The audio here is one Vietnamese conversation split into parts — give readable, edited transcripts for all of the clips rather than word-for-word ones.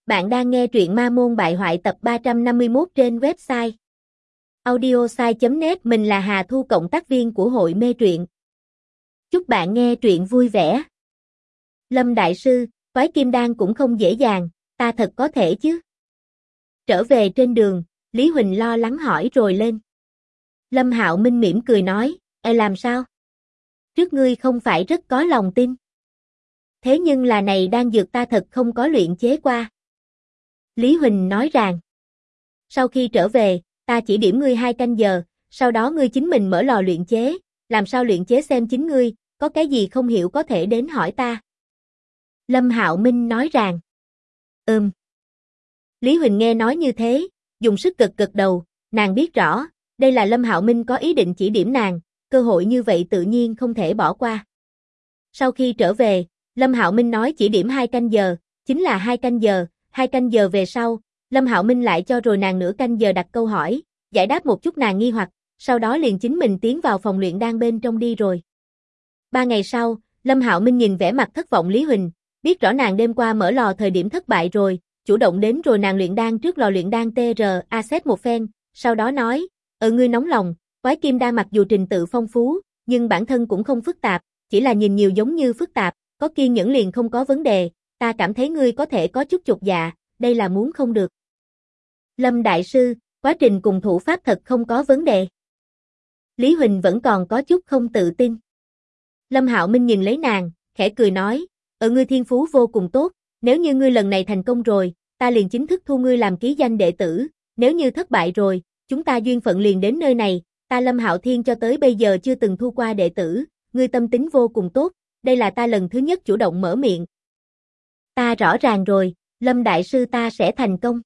Bạn đang nghe truyện Ma Môn Bại Hoại tập 351 trên website audiosai.net. Mình là Hà Thu, cộng tác viên của hội mê truyện. Chúc bạn nghe truyện vui vẻ. Lâm đại sư, toái kim đan cũng không dễ dàng, ta thật có thể chứ? Trở về trên đường, Lý Huỳnh lo lắng hỏi rồi lên. Lâm Hạo Minh mỉm cười nói, làm sao? Trước ngươi không phải rất có lòng tin. Thế nhưng là này đan dược ta thật không có luyện chế qua. Lý Huỳnh nói rằng, sau khi trở về, ta chỉ điểm ngươi 2 canh giờ, sau đó ngươi chính mình mở lò luyện chế, làm sao luyện chế xem chính ngươi, có cái gì không hiểu có thể đến hỏi ta. Lâm Hạo Minh nói rằng, Lý Huỳnh nghe nói như thế, dùng sức gật đầu, nàng biết rõ, đây là Lâm Hạo Minh có ý định chỉ điểm nàng, cơ hội như vậy tự nhiên không thể bỏ qua. Sau khi trở về, Lâm Hạo Minh nói chỉ điểm 2 canh giờ, chính là 2 canh giờ. 2 canh giờ về sau, Lâm Hạo Minh lại cho rồi nàng nửa canh giờ đặt câu hỏi, giải đáp một chút nàng nghi hoặc, sau đó liền chính mình tiến vào phòng luyện đan bên trong đi rồi. 3 ngày sau, Lâm Hạo Minh nhìn vẻ mặt thất vọng Lý Huỳnh, biết rõ nàng đêm qua mở lò thời điểm thất bại rồi, chủ động đến rồi nàng luyện đan trước lò luyện đan TRA xét một phen, sau đó nói, ngươi nóng lòng, toái kim đan mặc dù trình tự phong phú, nhưng bản thân cũng không phức tạp, chỉ là nhìn nhiều giống như phức tạp, có kiên nhẫn liền không có vấn đề. Ta cảm thấy ngươi có thể có chút chột dạ, đây là muốn không được. Lâm đại sư, quá trình cùng thủ pháp thật không có vấn đề. Lý Huỳnh vẫn còn có chút không tự tin. Lâm Hạo Minh nhìn lấy nàng, khẽ cười nói, ngươi thiên phú vô cùng tốt, nếu như ngươi lần này thành công rồi, ta liền chính thức thu ngươi làm ký danh đệ tử, nếu như thất bại rồi, chúng ta duyên phận liền đến nơi này, ta Lâm Hạo Thiên cho tới bây giờ chưa từng thu qua đệ tử, ngươi tâm tính vô cùng tốt, đây là ta lần thứ nhất chủ động mở miệng. Ta rõ ràng rồi, Lâm đại sư ta sẽ thành công.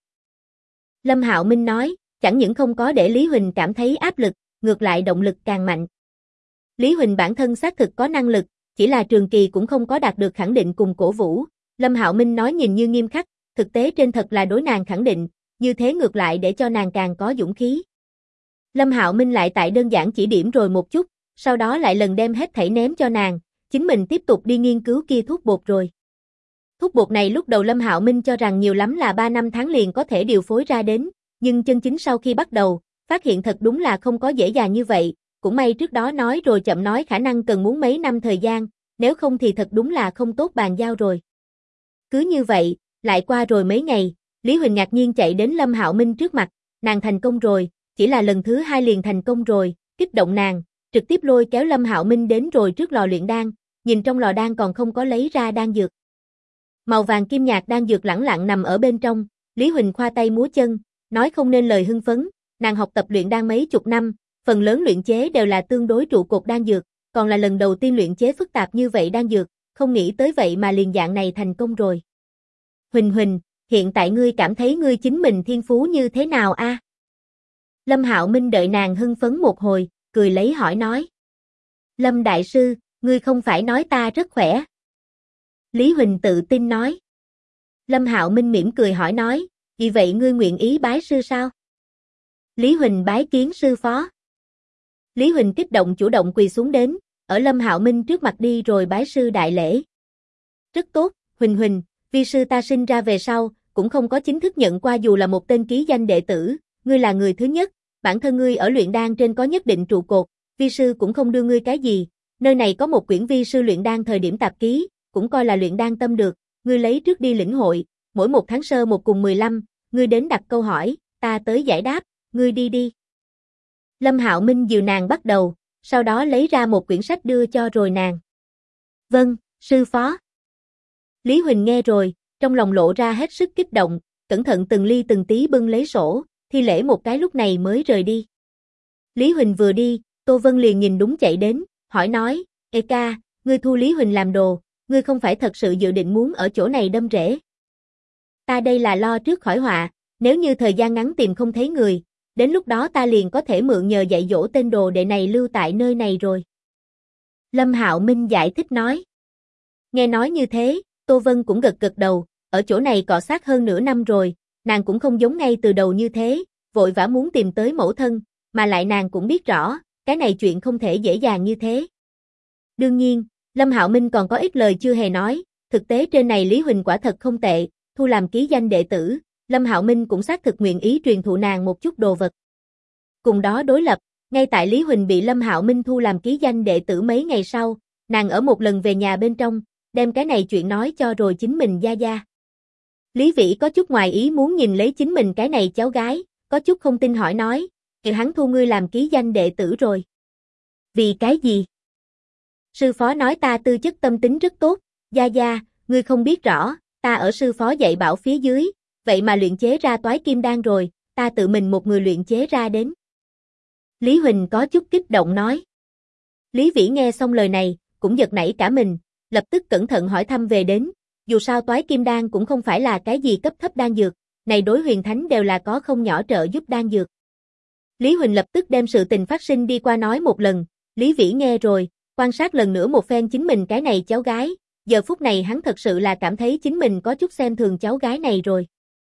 Lâm Hạo Minh nói, chẳng những không có để Lý Huỳnh cảm thấy áp lực, ngược lại động lực càng mạnh. Lý Huỳnh bản thân xác thực có năng lực, chỉ là trường kỳ cũng không có đạt được khẳng định cùng cổ vũ. Lâm Hạo Minh nói nhìn như nghiêm khắc, thực tế trên thật là đối nàng khẳng định, như thế ngược lại để cho nàng càng có dũng khí. Lâm Hạo Minh lại tại đơn giản chỉ điểm rồi một chút, sau đó lại lần đem hết thảy ném cho nàng, chính mình tiếp tục đi nghiên cứu kia thuốc bột rồi. Thuốc bột này lúc đầu Lâm Hạo Minh cho rằng nhiều lắm là 3 năm tháng liền có thể điều phối ra đến, nhưng chân chính sau khi bắt đầu, phát hiện thật đúng là không có dễ dàng như vậy, cũng may trước đó nói rồi chậm nói khả năng cần muốn mấy năm thời gian, nếu không thì thật đúng là không tốt bàn giao rồi. Cứ như vậy, lại qua rồi mấy ngày, Lý Huỳnh ngạc nhiên chạy đến Lâm Hạo Minh trước mặt, nàng thành công rồi, chỉ là lần thứ 2 liền thành công rồi, kích động nàng, trực tiếp lôi kéo Lâm Hạo Minh đến rồi trước lò luyện đan, nhìn trong lò đan còn không có lấy ra đan dược. Màu vàng kim nhạt đan dược lẳng lặng nằm ở bên trong, Lý Huỳnh khoa tay múa chân, nói không nên lời hưng phấn, nàng học tập luyện đan mấy chục năm, phần lớn luyện chế đều là tương đối trụ cột đan dược, còn là lần đầu tiên luyện chế phức tạp như vậy đan dược, không nghĩ tới vậy mà liền dạng này thành công rồi. Huỳnh, hiện tại ngươi cảm thấy ngươi chính mình thiên phú như thế nào a? Lâm Hạo Minh đợi nàng hưng phấn một hồi, cười lấy hỏi nói. Lâm đại sư, ngươi không phải nói ta rất khỏe. Lý Huỳnh tự tin nói. Lâm Hạo Minh mỉm cười hỏi nói, vì vậy ngươi nguyện ý bái sư sao? Lý Huỳnh bái kiến sư phó. Lý Huỳnh kích động chủ động quỳ xuống đến, ở Lâm Hạo Minh trước mặt đi rồi bái sư đại lễ. Rất tốt, Huỳnh, vi sư ta sinh ra về sau, cũng không có chính thức nhận qua dù là một tên ký danh đệ tử, ngươi là người thứ nhất, bản thân ngươi ở luyện đan trên có nhất định trụ cột, vi sư cũng không đưa ngươi cái gì, nơi này có một quyển vi sư luyện đan thời điểm tạp ký, cũng coi là luyện đan tâm được, ngươi lấy trước đi lĩnh hội, mỗi một tháng sơ một cùng 15, ngươi đến đặt câu hỏi, ta tới giải đáp, ngươi đi. Lâm Hạo Minh dìu nàng bắt đầu, sau đó lấy ra một quyển sách đưa cho rồi nàng. Vâng, sư phó. Lý Huỳnh nghe rồi, trong lòng lộ ra hết sức kích động, cẩn thận từng ly từng tí bưng lấy sổ, thi lễ một cái lúc này mới rời đi. Lý Huỳnh vừa đi, Tô Vân liền nhìn đúng chạy đến, hỏi nói, Ê ca, ngươi thu Lý Huỳnh làm đồ, ngươi không phải thật sự dự định muốn ở chỗ này đâm rễ. Ta đây là lo trước khỏi họa, nếu như thời gian ngắn tìm không thấy người, đến lúc đó ta liền có thể mượn nhờ dạy dỗ tên đồ đệ này lưu tại nơi này rồi. Lâm Hạo Minh giải thích nói. Nghe nói như thế, Tô Vân cũng gật đầu, ở chỗ này cọ sát hơn nửa năm rồi, nàng cũng không giống ngay từ đầu như thế, vội vã muốn tìm tới mẫu thân, mà lại nàng cũng biết rõ, cái này chuyện không thể dễ dàng như thế. Đương nhiên, Lâm Hạo Minh còn có ít lời chưa hề nói, thực tế trên này Lý Huỳnh quả thật không tệ, thu làm ký danh đệ tử, Lâm Hạo Minh cũng xác thực nguyện ý truyền thụ nàng một chút đồ vật. Cùng đó đối lập, ngay tại Lý Huỳnh bị Lâm Hạo Minh thu làm ký danh đệ tử mấy ngày sau, nàng ở một lần về nhà bên trong, đem cái này chuyện nói cho rồi chính mình gia gia. Lý Vĩ có chút ngoài ý muốn nhìn lấy chính mình cái này cháu gái, có chút không tin hỏi nói, hắn thu ngươi làm ký danh đệ tử rồi. Vì cái gì? Sư phó nói ta tư chất tâm tính rất tốt, gia gia, ngươi không biết rõ, ta ở sư phó dạy bảo phía dưới, vậy mà luyện chế ra toái kim đan rồi, ta tự mình một người luyện chế ra đến. Lý Huỳnh có chút kích động nói. Lý Vĩ nghe xong lời này, cũng giật nảy cả mình, lập tức cẩn thận hỏi thăm về đến, dù sao toái kim đan cũng không phải là cái gì cấp thấp đan dược, này đối huyền thánh đều là có không nhỏ trợ giúp đan dược. Lý Huỳnh lập tức đem sự tình phát sinh đi qua nói một lần, Lý Vĩ nghe rồi, quan sát lần nữa một phen chính mình cái này cháu gái, giờ phút này hắn thật sự là cảm thấy chính mình có chút xem thường cháu gái này rồi.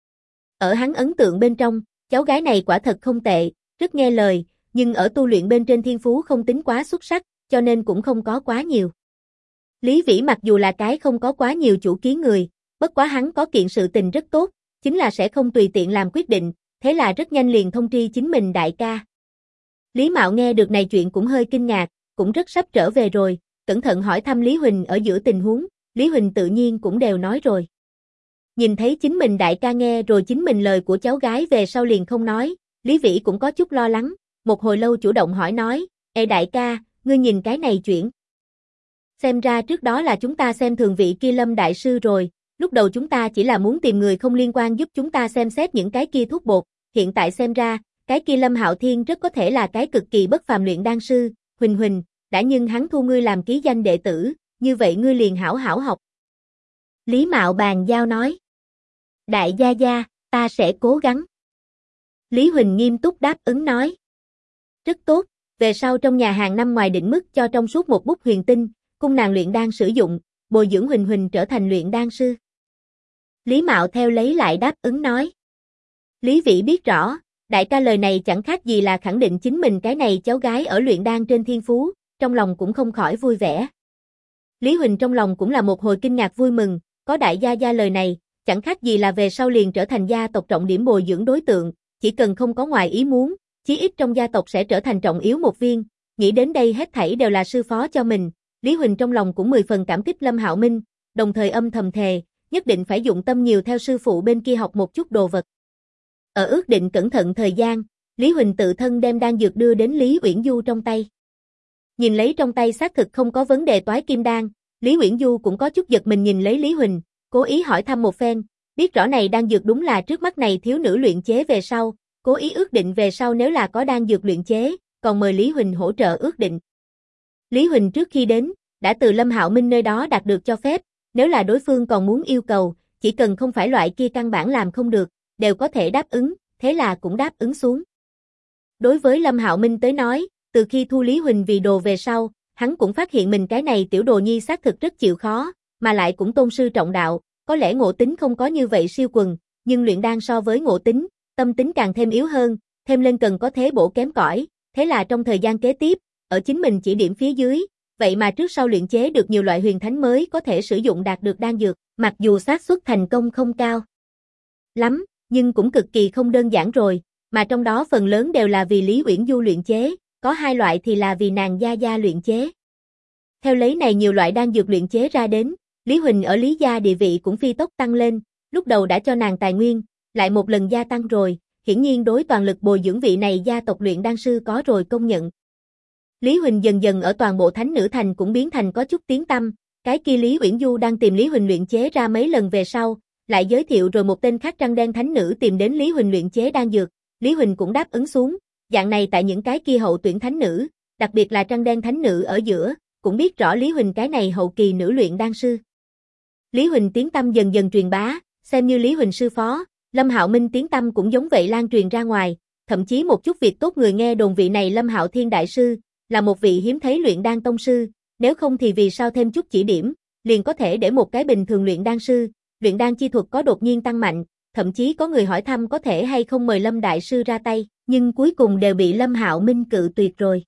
Ở hắn ấn tượng bên trong, cháu gái này quả thật không tệ, rất nghe lời, nhưng ở tu luyện bên trên thiên phú không tính quá xuất sắc, cho nên cũng không có quá nhiều. Lý Vĩ mặc dù là cái không có quá nhiều chủ kiến người, bất quá hắn có kiện sự tình rất tốt, chính là sẽ không tùy tiện làm quyết định, thế là rất nhanh liền thông tri chính mình đại ca. Lý Mạo nghe được này chuyện cũng hơi kinh ngạc, cũng rất sắp trở về rồi, cẩn thận hỏi thăm Lý Huỳnh ở giữa tình huống, Lý Huỳnh tự nhiên cũng đều nói rồi. Nhìn thấy chính mình đại ca nghe rồi chính mình lời của cháu gái về sau liền không nói, Lý Vĩ cũng có chút lo lắng, một hồi lâu chủ động hỏi nói, ê đại ca, ngươi nhìn cái này chuyện. Xem ra trước đó là chúng ta xem thường vị kia Lâm đại sư rồi, lúc đầu chúng ta chỉ là muốn tìm người không liên quan giúp chúng ta xem xét những cái kia thuốc bột, hiện tại xem ra, cái kia Lâm Hạo Thiên rất có thể là cái cực kỳ bất phàm luyện đan sư, Huỳnh, đã nhưng hắn thu ngươi làm ký danh đệ tử, như vậy ngươi liền hảo hảo học. Lý Mạo bàn giao nói. Đại gia gia, ta sẽ cố gắng. Lý Huỳnh nghiêm túc đáp ứng nói. Rất tốt, về sau trong nhà hàng năm ngoài định mức cho trong suốt một bút huyền tinh, cung nàng luyện đan sử dụng, bồi dưỡng Huỳnh trở thành luyện đan sư. Lý Mạo theo lấy lại đáp ứng nói. Lý Vĩ biết rõ, đại ca lời này chẳng khác gì là khẳng định chính mình cái này cháu gái ở luyện đan trên thiên phú, trong lòng cũng không khỏi vui vẻ. Lý Huỳnh trong lòng cũng là một hồi kinh ngạc vui mừng, có đại gia gia lời này, chẳng khác gì là về sau liền trở thành gia tộc trọng điểm bồi dưỡng đối tượng, chỉ cần không có ngoài ý muốn, chí ít trong gia tộc sẽ trở thành trọng yếu một viên, nghĩ đến đây hết thảy đều là sư phó cho mình, Lý Huỳnh trong lòng cũng 10 phần cảm kích Lâm Hạo Minh, đồng thời âm thầm thề, nhất định phải dụng tâm nhiều theo sư phụ bên kia học một chút đồ vật. Ở ước định cẩn thận thời gian, Lý Huỳnh tự thân đem đan dược đưa đến Lý Uyển Du trong tay. Nhìn lấy trong tay xác thực không có vấn đề toái kim đan, Lý Uyển Du cũng có chút giật mình nhìn lấy Lý Huỳnh, cố ý hỏi thăm một phen, biết rõ này đan dược đúng là trước mắt này thiếu nữ luyện chế về sau, cố ý ước định về sau nếu là có đan dược luyện chế, còn mời Lý Huỳnh hỗ trợ ước định. Lý Huỳnh trước khi đến, đã từ Lâm Hạo Minh nơi đó đạt được cho phép, nếu là đối phương còn muốn yêu cầu, chỉ cần không phải loại kia căn bản làm không được, đều có thể đáp ứng, thế là cũng đáp ứng xuống. Đối với Lâm Hạo Minh tới nói, từ khi thu Lý Huỳnh vì đồ về sau, hắn cũng phát hiện mình cái này tiểu đồ nhi xác thực rất chịu khó, mà lại cũng tôn sư trọng đạo, có lẽ ngộ tính không có như vậy siêu quần, nhưng luyện đan so với ngộ tính, tâm tính càng thêm yếu hơn, thêm lên cần có thế bổ kém cỏi, thế là trong thời gian kế tiếp, ở chính mình chỉ điểm phía dưới, vậy mà trước sau luyện chế được nhiều loại huyền thánh mới có thể sử dụng đạt được đan dược, mặc dù xác suất thành công không cao lắm, nhưng cũng cực kỳ không đơn giản rồi, mà trong đó phần lớn đều là vì Lý Uyển Du luyện chế, có 2 loại thì là vì nàng gia gia luyện chế. Theo lấy này nhiều loại đan dược luyện chế ra đến, Lý Huỳnh ở Lý gia địa vị cũng phi tốc tăng lên, lúc đầu đã cho nàng tài nguyên, lại một lần gia tăng rồi, hiển nhiên đối toàn lực bồi dưỡng vị này gia tộc luyện đan sư có rồi công nhận. Lý Huỳnh dần dần ở toàn bộ Thánh Nữ Thành cũng biến thành có chút tiếng tăm, cái kia Lý Uyển Du đang tìm Lý Huỳnh luyện chế ra mấy lần về sau, lại giới thiệu rồi một tên khác Trăng Đen Thánh Nữ tìm đến Lý Huỳnh luyện chế đan dược, Lý Huỳnh cũng đáp ứng xuống, dạng này tại những cái kia hậu tuyển Thánh Nữ, đặc biệt là Trăng Đen Thánh Nữ ở giữa, cũng biết rõ Lý Huỳnh cái này hậu kỳ nữ luyện đan sư. Lý Huỳnh tiếng tăm dần dần truyền bá, xem như Lý Huỳnh sư phó, Lâm Hạo Minh tiếng tăm cũng giống vậy lan truyền ra ngoài, thậm chí một chút việc tốt người nghe đồn vị này Lâm Hạo Thiên đại sư, là một vị hiếm thấy luyện đan tông sư, nếu không thì vì sao thêm chút chỉ điểm, liền có thể để một cái bình thường luyện đan sư, luyện đan chi thuật có đột nhiên tăng mạnh, thậm chí có người hỏi thăm có thể hay không mời Lâm đại sư ra tay, nhưng cuối cùng đều bị Lâm Hạo Minh cự tuyệt rồi.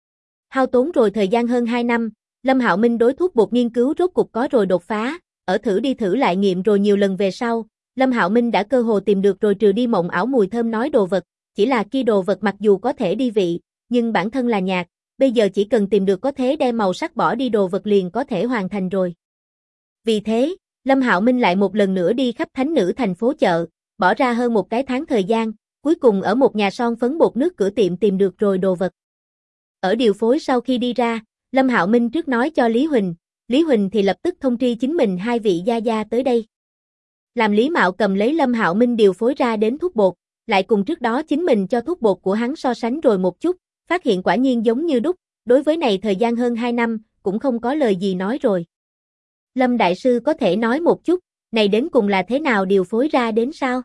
Hao tốn rồi thời gian hơn 2 năm, Lâm Hạo Minh đối thuốc bột nghiên cứu rốt cục có rồi đột phá, ở thử đi thử lại nghiệm rồi nhiều lần về sau, Lâm Hạo Minh đã cơ hồ tìm được rồi trừ đi mộng ảo mùi thơm nói đồ vật, chỉ là kia đồ vật mặc dù có thể đi vị, nhưng bản thân là nhạt, bây giờ chỉ cần tìm được có thể đem màu sắc bỏ đi đồ vật liền có thể hoàn thành rồi. Vì thế, Lâm Hạo Minh lại một lần nữa đi khắp thánh nữ thành phố chợ, bỏ ra hơn một cái tháng thời gian, cuối cùng ở một nhà son phấn bột nước cửa tiệm tìm được rồi đồ vật. Ở điều phối sau khi đi ra, Lâm Hạo Minh trước nói cho Lý Huỳnh thì lập tức thông tri chính mình hai vị gia gia tới đây. Làm Lý Mạo cầm lấy Lâm Hạo Minh điều phối ra đến thuốc bột, lại cùng trước đó chính mình cho thuốc bột của hắn so sánh rồi một chút, phát hiện quả nhiên giống như đúc, đối với này thời gian hơn 2 năm, cũng không có lời gì nói rồi. Lâm Đại Sư có thể nói một chút, này đến cùng là thế nào điều phối ra đến sao?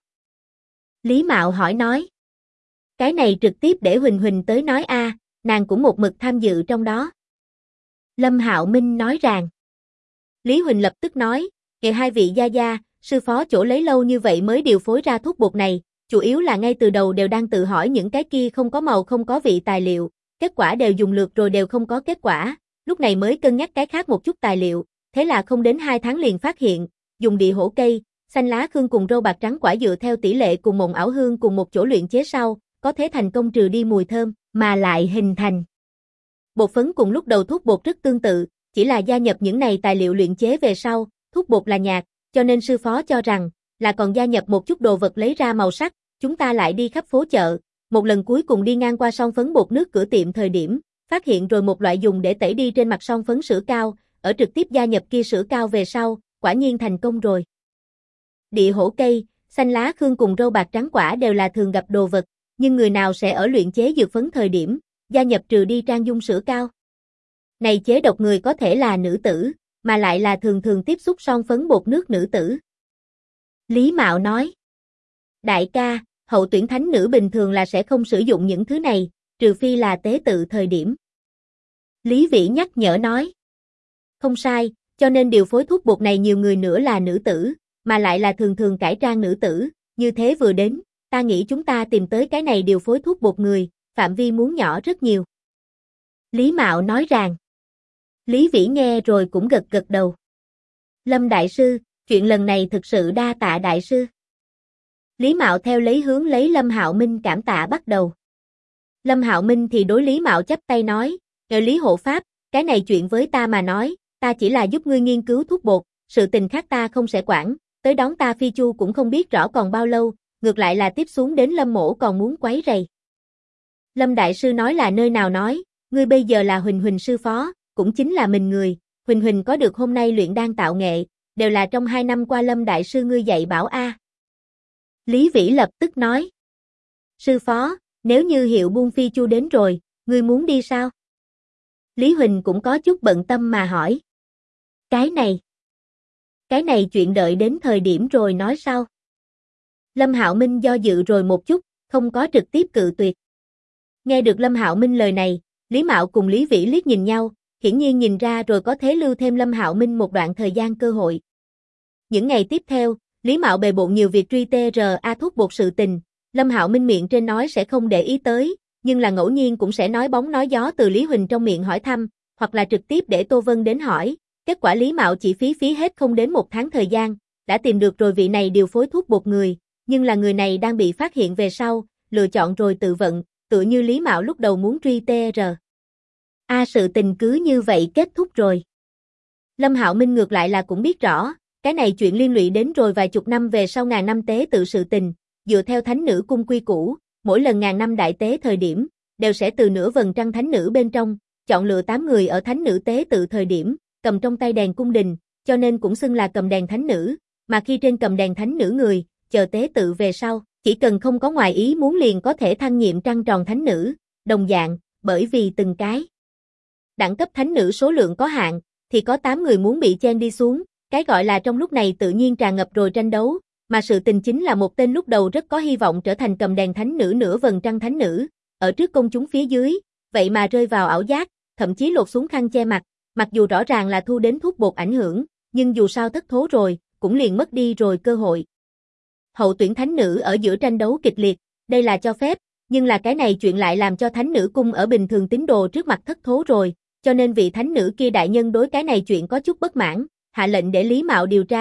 Lý Mạo hỏi nói. Cái này trực tiếp để Huỳnh tới nói a, nàng cũng một mực tham dự trong đó. Lâm Hạo Minh nói rằng. Lý Huỳnh lập tức nói, kìa hai vị gia gia, sư phó chỗ lấy lâu như vậy mới điều phối ra thuốc bột này, chủ yếu là ngay từ đầu đều đang tự hỏi những cái kia không có màu không có vị tài liệu, kết quả đều dùng lượt rồi đều không có kết quả, lúc này mới cân nhắc cái khác một chút tài liệu, thế là không đến 2 tháng liền phát hiện, dùng địa hổ cây, xanh lá khương cùng râu bạc trắng quả dựa theo tỷ lệ cùng mộng ảo hương cùng một chỗ luyện chế sau, có thể thành công trừ đi mùi thơm, mà lại hình thành. Bột phấn cùng lúc đầu thuốc bột rất tương tự, chỉ là gia nhập những này tài liệu luyện chế về sau, thuốc bột là nhạt, cho nên sư phó cho rằng, là còn gia nhập một chút đồ vật lấy ra màu sắc, chúng ta lại đi khắp phố chợ, một lần cuối cùng đi ngang qua son phấn bột nước cửa tiệm thời điểm, phát hiện rồi một loại dùng để tẩy đi trên mặt son phấn sữa cao, ở trực tiếp gia nhập kia sữa cao về sau, quả nhiên thành công rồi. Địa hổ cây, xanh lá khương cùng râu bạc trắng quả đều là thường gặp đồ vật, nhưng người nào sẽ ở luyện chế dược phấn thời điểm, gia nhập trừ đi trang dung sữa cao. Này chế độc người có thể là nữ tử, mà lại là thường thường tiếp xúc son phấn bột nước nữ tử. Lý Mạo nói. Đại ca, hậu tuyển thánh nữ bình thường là sẽ không sử dụng những thứ này, trừ phi là tế tự thời điểm. Lý Vĩ nhắc nhở nói. Không sai, cho nên điều phối thuốc bột này nhiều người nữa là nữ tử, mà lại là thường thường cải trang nữ tử, như thế vừa đến, ta nghĩ chúng ta tìm tới cái này điều phối thuốc bột người, phạm vi muốn nhỏ rất nhiều. Lý Mạo nói rằng. Lý Vĩ nghe rồi cũng gật gật đầu. Lâm Đại Sư, chuyện lần này thực sự đa tạ Đại Sư. Lý Mạo theo lấy hướng lấy Lâm Hạo Minh cảm tạ bắt đầu. Lâm Hạo Minh thì đối Lý Mạo chắp tay nói, nhờ Lý hộ pháp, cái này chuyện với ta mà nói, ta chỉ là giúp ngươi nghiên cứu thuốc bột, sự tình khác ta không sẽ quản, tới đón ta phi chu cũng không biết rõ còn bao lâu, ngược lại là tiếp xuống đến Lâm mỗ còn muốn quấy rầy. Lâm Đại Sư nói là nơi nào nói, ngươi bây giờ là Huỳnh sư phó, cũng chính là mình người, Huỳnh có được hôm nay luyện đan tạo nghệ, đều là trong 2 năm qua Lâm Đại Sư ngươi dạy bảo a. Lý Vĩ lập tức nói. Sư phó, nếu như hiệu buôn phi chu đến rồi, ngươi muốn đi sao? Lý Huỳnh cũng có chút bận tâm mà hỏi. Cái này chuyện đợi đến thời điểm rồi nói sau. Lâm Hạo Minh do dự rồi một chút, không có trực tiếp cự tuyệt. Nghe được Lâm Hạo Minh lời này, Lý Mạo cùng Lý Vĩ liếc nhìn nhau, hiển nhiên nhìn ra rồi có thế lưu thêm Lâm Hạo Minh một đoạn thời gian cơ hội. Những ngày tiếp theo, Lý Mạo bề bộn nhiều việc truy TRA thuốc bột sự tình, Lâm Hạo Minh miệng trên nói sẽ không để ý tới, nhưng là ngẫu nhiên cũng sẽ nói bóng nói gió từ Lý Huỳnh trong miệng hỏi thăm, hoặc là trực tiếp để Tô Vân đến hỏi. Kết quả Lý Mạo chỉ phí hết không đến 1 tháng thời gian, đã tìm được rồi vị này điều phối thuốc bột người, nhưng là người này đang bị phát hiện về sau, lựa chọn rồi tự vận, tựa như Lý Mạo lúc đầu muốn truy TRA sự tình cứ như vậy kết thúc rồi. Lâm Hạo Minh ngược lại là cũng biết rõ, cái này chuyện liên lụy đến rồi vài chục năm về sau ngàn năm tế tự sự tình, dựa theo thánh nữ cung quy củ, mỗi lần ngàn năm đại tế thời điểm, đều sẽ từ nửa vầng trăng thánh nữ bên trong, chọn lựa 8 người ở thánh nữ tế tự thời điểm, cầm trong tay đèn cung đình, cho nên cũng xưng là cầm đèn thánh nữ, mà khi trên cầm đèn thánh nữ người, chờ tế tự về sau, chỉ cần không có ngoài ý muốn liền có thể thăng nhiệm trăng tròn thánh nữ, đồng dạng, bởi vì từng cái đẳng cấp thánh nữ số lượng có hạn, thì có 8 người muốn bị chen đi xuống, cái gọi là trong lúc này tự nhiên tràn ngập rồi tranh đấu, mà sự tình chính là một tên lúc đầu rất có hy vọng trở thành cầm đèn thánh nữ nửa vầng trăng thánh nữ, ở trước công chúng phía dưới, vậy mà rơi vào ảo giác, thậm chí lột xuống khăn che mặt, mặc dù rõ ràng là thu đến thuốc bột ảnh hưởng, nhưng dù sao thất thố rồi, cũng liền mất đi rồi cơ hội. Hậu tuyển thánh nữ ở giữa tranh đấu kịch liệt, đây là cho phép, nhưng là cái này chuyện lại làm cho thánh nữ cung ở bình thường tín đồ trước mặt thất thố rồi, cho nên vị thánh nữ kia đại nhân đối cái này chuyện có chút bất mãn, hạ lệnh để Lý Mạo điều tra,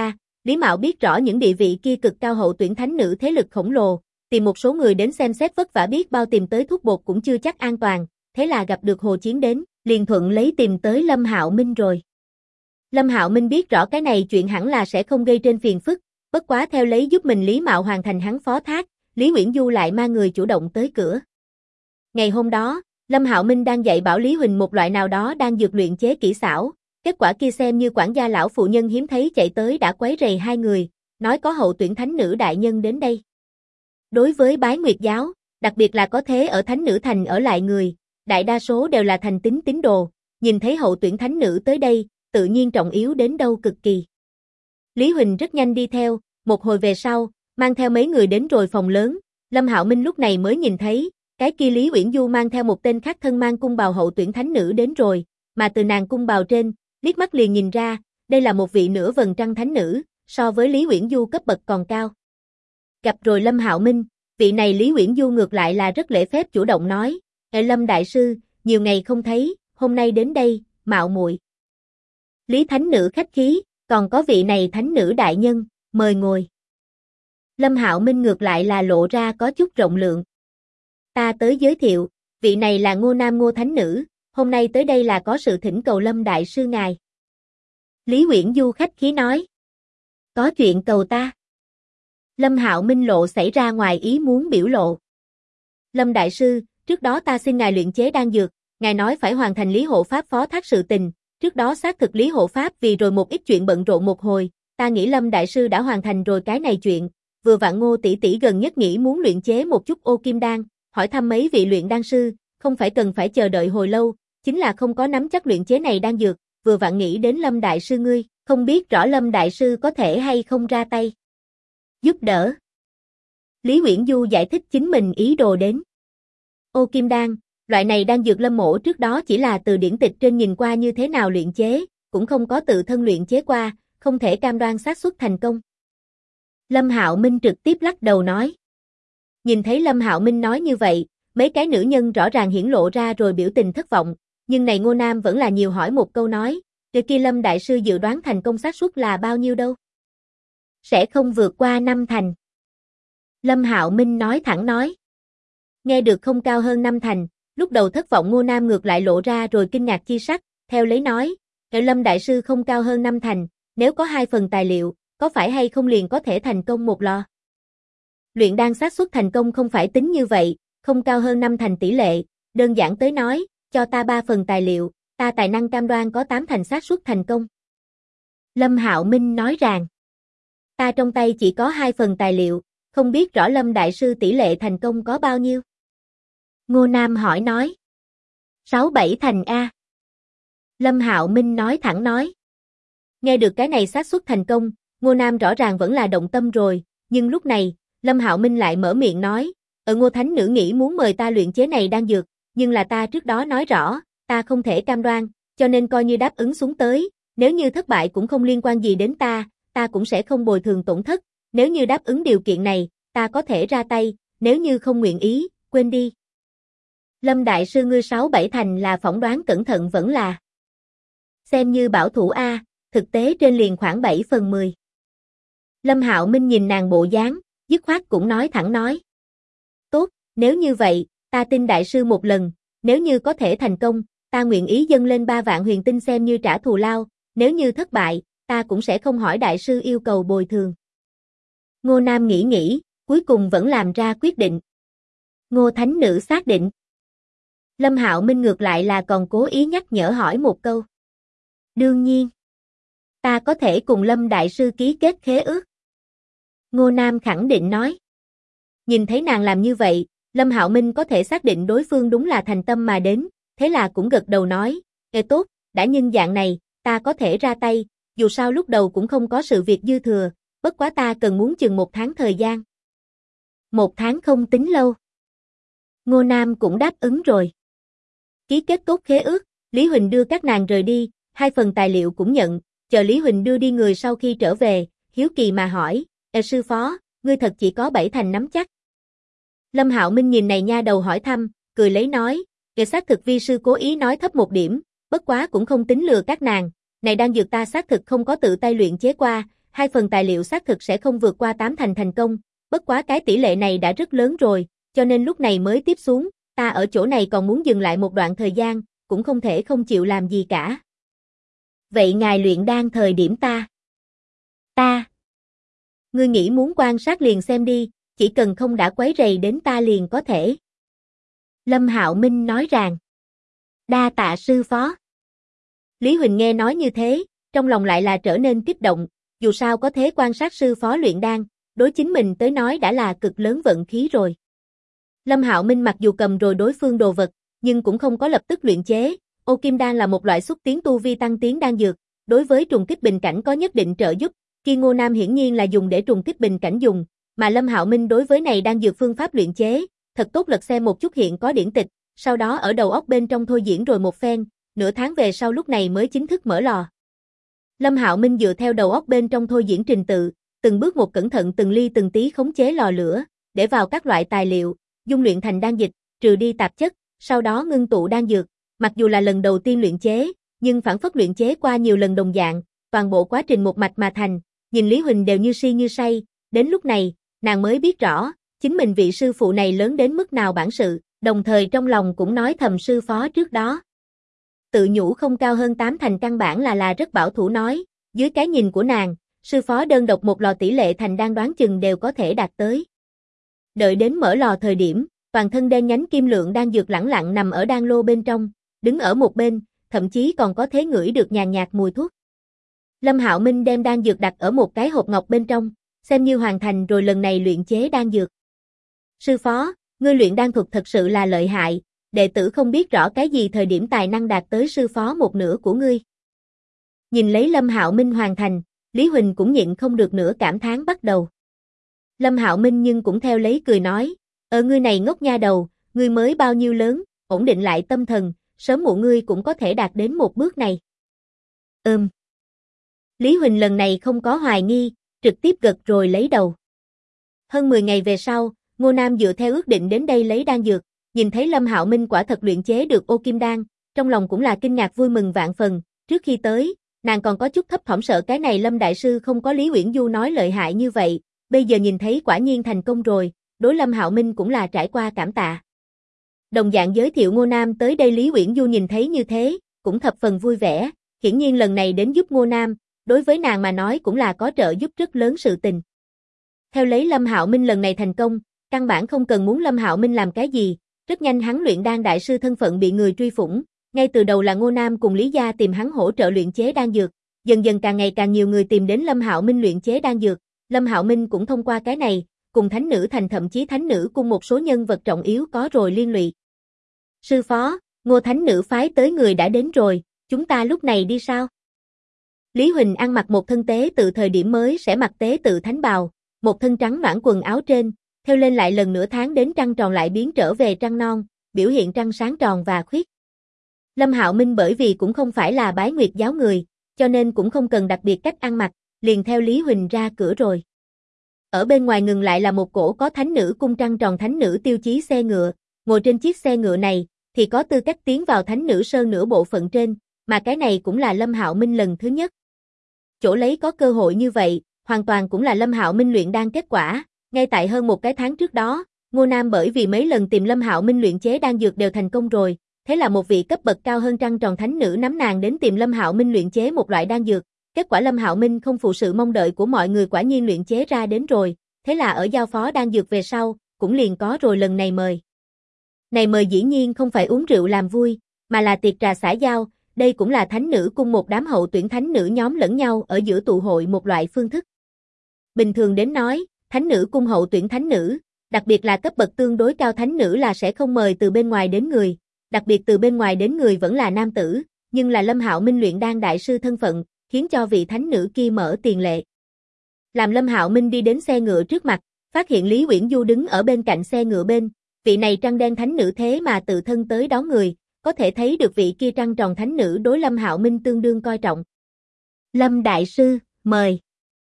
Lý Mạo biết rõ những địa vị kia cực cao hậu tuyển thánh nữ thế lực khổng lồ, tìm một số người đến xem xét vất vả biết bao tìm tới thuốc bột cũng chưa chắc an toàn, thế là gặp được Hồ Chiến đến, liền thuận lấy tìm tới Lâm Hạo Minh rồi. Lâm Hạo Minh biết rõ cái này chuyện hẳn là sẽ không gây trên phiền phức, bất quá theo lấy giúp mình Lý Mạo hoàn thành hắn phó thác, Lý Uyển Du lại mang người chủ động tới cửa. Ngày hôm đó, Lâm Hạo Minh đang dạy bảo Lý Huỳnh một loại nào đó đang dược luyện chế kỹ xảo, kết quả kia xem như quản gia lão phụ nhân hiếm thấy chạy tới đã quấy rầy hai người, nói có hậu tuyển thánh nữ đại nhân đến đây. Đối với Bái Nguyệt giáo, đặc biệt là có thế ở thánh nữ thành ở lại người, đại đa số đều là thành tín tín đồ, nhìn thấy hậu tuyển thánh nữ tới đây, tự nhiên trọng yếu đến đâu cực kỳ. Lý Huỳnh rất nhanh đi theo, một hồi về sau, mang theo mấy người đến rồi phòng lớn, Lâm Hạo Minh lúc này mới nhìn thấy, cái kia Lý Uyển Du mang theo một tên khác thân mang cung bào hậu tuyển thánh nữ đến rồi, mà từ nàng cung bào trên, liếc mắt liền nhìn ra, đây là một vị nửa vầng trăng thánh nữ, so với Lý Uyển Du cấp bậc còn cao. Gặp rồi Lâm Hạo Minh, vị này Lý Uyển Du ngược lại là rất lễ phép chủ động nói, Lâm đại sư, nhiều ngày không thấy, hôm nay đến đây, mạo muội. Lý thánh nữ khách khí, còn có vị này thánh nữ đại nhân, mời ngồi. Lâm Hạo Minh ngược lại là lộ ra có chút rộng lượng. Ta tới giới thiệu, vị này là Ngô Nam Ngô thánh nữ, hôm nay tới đây là có sự thỉnh cầu Lâm đại sư ngài. Lý Uyển Du khách khí nói. Có chuyện cầu ta. Lâm Hạo Minh lộ xảy ra ngoài ý muốn biểu lộ. Lâm đại sư, trước đó ta xin ngài luyện chế đan dược, ngài nói phải hoàn thành Lý hộ pháp phó thác sự tình, trước đó xác thực Lý hộ pháp vì rồi một ít chuyện bận rộn một hồi, ta nghĩ Lâm đại sư đã hoàn thành rồi cái này chuyện, vừa vặn Ngô tỷ tỷ gần nhất nghĩ muốn luyện chế một chút ô kim đan, hỏi thăm mấy vị luyện đan sư, không phải cần phải chờ đợi hồi lâu, chính là không có nắm chắc luyện chế này đan dược, vừa vặn nghĩ đến Lâm đại sư ngươi, không biết rõ Lâm đại sư có thể hay không ra tay giúp đỡ. Lý Uyển Du giải thích chính mình ý đồ đến. Ô kim đan, loại này đan dược Lâm mỗ trước đó chỉ là từ điển tịch trên nhìn qua như thế nào luyện chế, cũng không có tự thân luyện chế qua, không thể cam đoan xác suất thành công. Lâm Hạo Minh trực tiếp lắc đầu nói. Nhìn thấy Lâm Hạo Minh nói như vậy, mấy cái nữ nhân rõ ràng hiển lộ ra rồi biểu tình thất vọng, nhưng này Ngô Nam vẫn là nhiều hỏi một câu nói, kia Lâm đại sư dự đoán thành công xác suất là bao nhiêu đâu? Sẽ không vượt qua 5 thành. Lâm Hạo Minh nói thẳng nói. Nghe được không cao hơn 5 thành, lúc đầu thất vọng Ngô Nam ngược lại lộ ra rồi kinh ngạc chi sắc, theo lấy nói, Lâm đại sư không cao hơn 5 thành, nếu có 2 phần tài liệu, có phải hay không liền có thể thành công một lò? Luyện đan xác suất thành công không phải tính như vậy, không cao hơn 5 thành tỷ lệ, đơn giản tới nói, cho ta 3 phần tài liệu, ta tài năng cam đoan có 8 thành xác suất thành công. Lâm Hạo Minh nói rằng, ta trong tay chỉ có 2 phần tài liệu, không biết rõ Lâm đại sư tỷ lệ thành công có bao nhiêu? Ngô Nam hỏi nói. 6-7 thành A. Lâm Hạo Minh nói thẳng nói. Nghe được cái này xác suất thành công, Ngô Nam rõ ràng vẫn là động tâm rồi, nhưng lúc này, Lâm Hạo Minh lại mở miệng nói, Ngô thánh nữ nghĩ muốn mời ta luyện chế này đan dược, nhưng là ta trước đó nói rõ, ta không thể cam đoan, cho nên coi như đáp ứng xuống tới, nếu như thất bại cũng không liên quan gì đến ta cũng sẽ không bồi thường tổn thất, nếu như đáp ứng điều kiện này, ta có thể ra tay, nếu như không nguyện ý, quên đi. Lâm đại sư ngươi 6-7 thành là phỏng đoán cẩn thận vẫn là xem như bảo thủ A, thực tế trên liền khoảng 7/10. Lâm Hạo Minh nhìn nàng bộ dáng, dứt khoát cũng nói thẳng nói. Tốt, nếu như vậy, ta tin đại sư một lần, nếu như có thể thành công, ta nguyện ý dâng lên 3 vạn huyền tinh xem như trả thù lao, nếu như thất bại, ta cũng sẽ không hỏi đại sư yêu cầu bồi thường. Ngô Nam nghĩ, cuối cùng vẫn làm ra quyết định. Ngô thánh nữ xác định. Lâm Hạo Minh ngược lại là còn cố ý nhắc nhở hỏi một câu. Đương nhiên, ta có thể cùng Lâm đại sư ký kết khế ước. Ngô Nam khẳng định nói. Nhìn thấy nàng làm như vậy, Lâm Hạo Minh có thể xác định đối phương đúng là thành tâm mà đến, thế là cũng gật đầu nói, tốt, đã nhân dạng này, ta có thể ra tay, dù sao lúc đầu cũng không có sự việc dư thừa, bất quá ta cần muốn chừng 1 tháng thời gian. 1 tháng không tính lâu. Ngô Nam cũng đáp ứng rồi. Ký kết tốt khế ước, Lý Huỳnh đưa các nàng rời đi, 2 phần tài liệu cũng nhận, chờ Lý Huỳnh đưa đi người sau khi trở về, hiếu kỳ mà hỏi, sư phó, ngươi thật chỉ có 7 thành nắm chắc. Lâm Hạo Minh nhìn này nha đầu hỏi thăm, cười lấy nói, xác thực vi sư cố ý nói thấp một điểm, bất quá cũng không tính lừa các nàng, này đan dược ta xác thực không có tự tay luyện chế qua, 2 phần tài liệu xác thực sẽ không vượt qua 8 thành thành công, bất quá cái tỷ lệ này đã rất lớn rồi, cho nên lúc này mới tiếp xuống, ta ở chỗ này còn muốn dừng lại một đoạn thời gian, cũng không thể không chịu làm gì cả. Vậy ngài luyện đan thời điểm ta. Ngươi nghĩ muốn quan sát liền xem đi, chỉ cần không đã quấy rầy đến ta liền có thể. Lâm Hạo Minh nói rằng. Đa tạ sư phó. Lý Huỳnh nghe nói như thế, trong lòng lại là trở nên kích động, dù sao có thế quan sát sư phó luyện đan, đối chính mình tới nói đã là cực lớn vận khí rồi. Lâm Hạo Minh mặc dù cầm rồi đối phương đồ vật, nhưng cũng không có lập tức luyện chế, ô kim đan là một loại xúc tiến tu vi tăng tiến đan dược, đối với trùng kích bình cảnh có nhất định trợ giúp, Ki Ngô Nam hiển nhiên là dùng để trùng kích bình cảnh dùng, mà Lâm Hạo Minh đối với này đan dược phương pháp luyện chế, thật tốt lật xem một chút hiện có điển tịch, sau đó ở đầu óc bên trong thôi diễn rồi một phen, nửa tháng về sau lúc này mới chính thức mở lò. Lâm Hạo Minh dựa theo đầu óc bên trong thôi diễn trình tự, từng bước một cẩn thận từng ly từng tí khống chế lò lửa, để vào các loại tài liệu, dung luyện thành đan dịch, trừ đi tạp chất, sau đó ngưng tụ đan dược. Mặc dù là lần đầu tiên luyện chế, nhưng phản phất luyện chế qua nhiều lần đồng dạng, toàn bộ quá trình một mạch mà thành, nhìn Lý Huỳnh đều như si như say, đến lúc này, nàng mới biết rõ, chính mình vị sư phụ này lớn đến mức nào bản sự, đồng thời trong lòng cũng nói thầm sư phó trước đó. Tự nhủ không cao hơn 8 thành căn bản là rất bảo thủ nói, dưới cái nhìn của nàng, sư phó đơn độc một lò tỷ lệ thành đan đoán chừng đều có thể đạt tới. Đợi đến mở lò thời điểm, toàn thân đen nhánh kim lượng đan dược lẳng lặng nằm ở đan lô bên trong, đứng ở một bên, thậm chí còn có thể ngửi được nhàn nhạt mùi thuốc. Lâm Hạo Minh đem đan dược đặt ở một cái hộp ngọc bên trong, xem như hoàn thành rồi lần này luyện chế đan dược. Sư phó, ngươi luyện đan thuật thật sự là lợi hại, đệ tử không biết rõ cái gì thời điểm tài năng đạt tới sư phó một nửa của ngươi. Nhìn lấy Lâm Hạo Minh hoàn thành, Lý Huỳnh cũng nhịn không được nữa cảm thán bắt đầu. Lâm Hạo Minh nhưng cũng theo lấy cười nói, ngươi này ngốc nha đầu, ngươi mới bao nhiêu lớn, ổn định lại tâm thần, sớm muộn ngươi cũng có thể đạt đến một bước này. Lý Huỳnh lần này không có hoài nghi, trực tiếp gật rồi lấy đầu. Hơn 10 ngày về sau, Ngô Nam dựa theo ước định đến đây lấy đan dược, nhìn thấy Lâm Hạo Minh quả thật luyện chế được ô kim đan, trong lòng cũng là kinh ngạc vui mừng vạn phần, trước khi tới, nàng còn có chút thấp thỏm sợ cái này Lâm đại sư không có Lý Uyển Du nói lợi hại như vậy, bây giờ nhìn thấy quả nhiên thành công rồi, đối Lâm Hạo Minh cũng là trải qua cảm tạ. Đồng dạng giới thiệu Ngô Nam tới đây Lý Uyển Du nhìn thấy như thế, cũng thập phần vui vẻ, hiển nhiên lần này đến giúp Ngô Nam, đối với nàng mà nói cũng là có trợ giúp rất lớn sự tình. Theo lấy Lâm Hạo Minh lần này thành công, căn bản không cần muốn Lâm Hạo Minh làm cái gì, rất nhanh hắn luyện đan đại sư thân phận bị người truy phủng, ngay từ đầu là Ngô Nam cùng Lý gia tìm hắn hỗ trợ luyện chế đan dược, dần dần càng ngày càng nhiều người tìm đến Lâm Hạo Minh luyện chế đan dược, Lâm Hạo Minh cũng thông qua cái này, cùng Thánh Nữ Thành thậm chí Thánh Nữ Cung một số nhân vật trọng yếu có rồi liên lụy. Sư phó, Ngô Thánh Nữ phái tới người đã đến rồi, chúng ta lúc này đi sao? Lý Huỳnh ăn mặc một thân tế tự thời điểm mới sẽ mặc tế tự thánh bào, một thân trắng noãn quần áo trên, theo lên lại lần nửa tháng đến trăng tròn lại biến trở về trăng non, biểu hiện trăng sáng tròn và khuyết. Lâm Hạo Minh bởi vì cũng không phải là bái nguyệt giáo người, cho nên cũng không cần đặc biệt cách ăn mặc, liền theo Lý Huỳnh ra cửa rồi. Ở bên ngoài ngừng lại là một cỗ có Thánh Nữ Cung trăng tròn Thánh Nữ tiêu chí xe ngựa, ngồi trên chiếc xe ngựa này thì có tư cách tiến vào Thánh Nữ Sơn nửa bộ phận trên, mà cái này cũng là Lâm Hạo Minh lần thứ nhất. Chỗ lấy có cơ hội như vậy, hoàn toàn cũng là Lâm Hạo Minh luyện đan kết quả, ngay tại hơn một cái tháng trước đó, Ngô Nam bởi vì mấy lần tìm Lâm Hạo Minh luyện chế đan dược đều thành công rồi, thế là một vị cấp bậc cao hơn trăng tròn thánh nữ nắm nàng đến tìm Lâm Hạo Minh luyện chế một loại đan dược, kết quả Lâm Hạo Minh không phụ sự mong đợi của mọi người quả nhiên luyện chế ra đến rồi, thế là ở giao phó đan dược về sau, cũng liền có rồi lần này mời. Này mời dĩ nhiên không phải uống rượu làm vui, mà là tiệc trà xã giao, đây cũng là thánh nữ cung một đám hậu tuyển thánh nữ nhóm lẫn nhau ở giữa tụ hội một loại phương thức. Bình thường đến nói, thánh nữ cung hậu tuyển thánh nữ, đặc biệt là cấp bậc tương đối cao thánh nữ là sẽ không mời từ bên ngoài đến người, đặc biệt từ bên ngoài đến người vẫn là nam tử, nhưng là Lâm Hạo Minh luyện đan đại sư thân phận, khiến cho vị thánh nữ kia mở tiền lệ. Làm Lâm Hạo Minh đi đến xe ngựa trước mặt, phát hiện Lý Uyển Du đứng ở bên cạnh xe ngựa bên, vị này trăng đen thánh nữ thế mà tự thân tới đón người, có thể thấy được vị kia trăng tròn thánh nữ đối Lâm Hạo Minh tương đương coi trọng. Lâm đại sư, mời.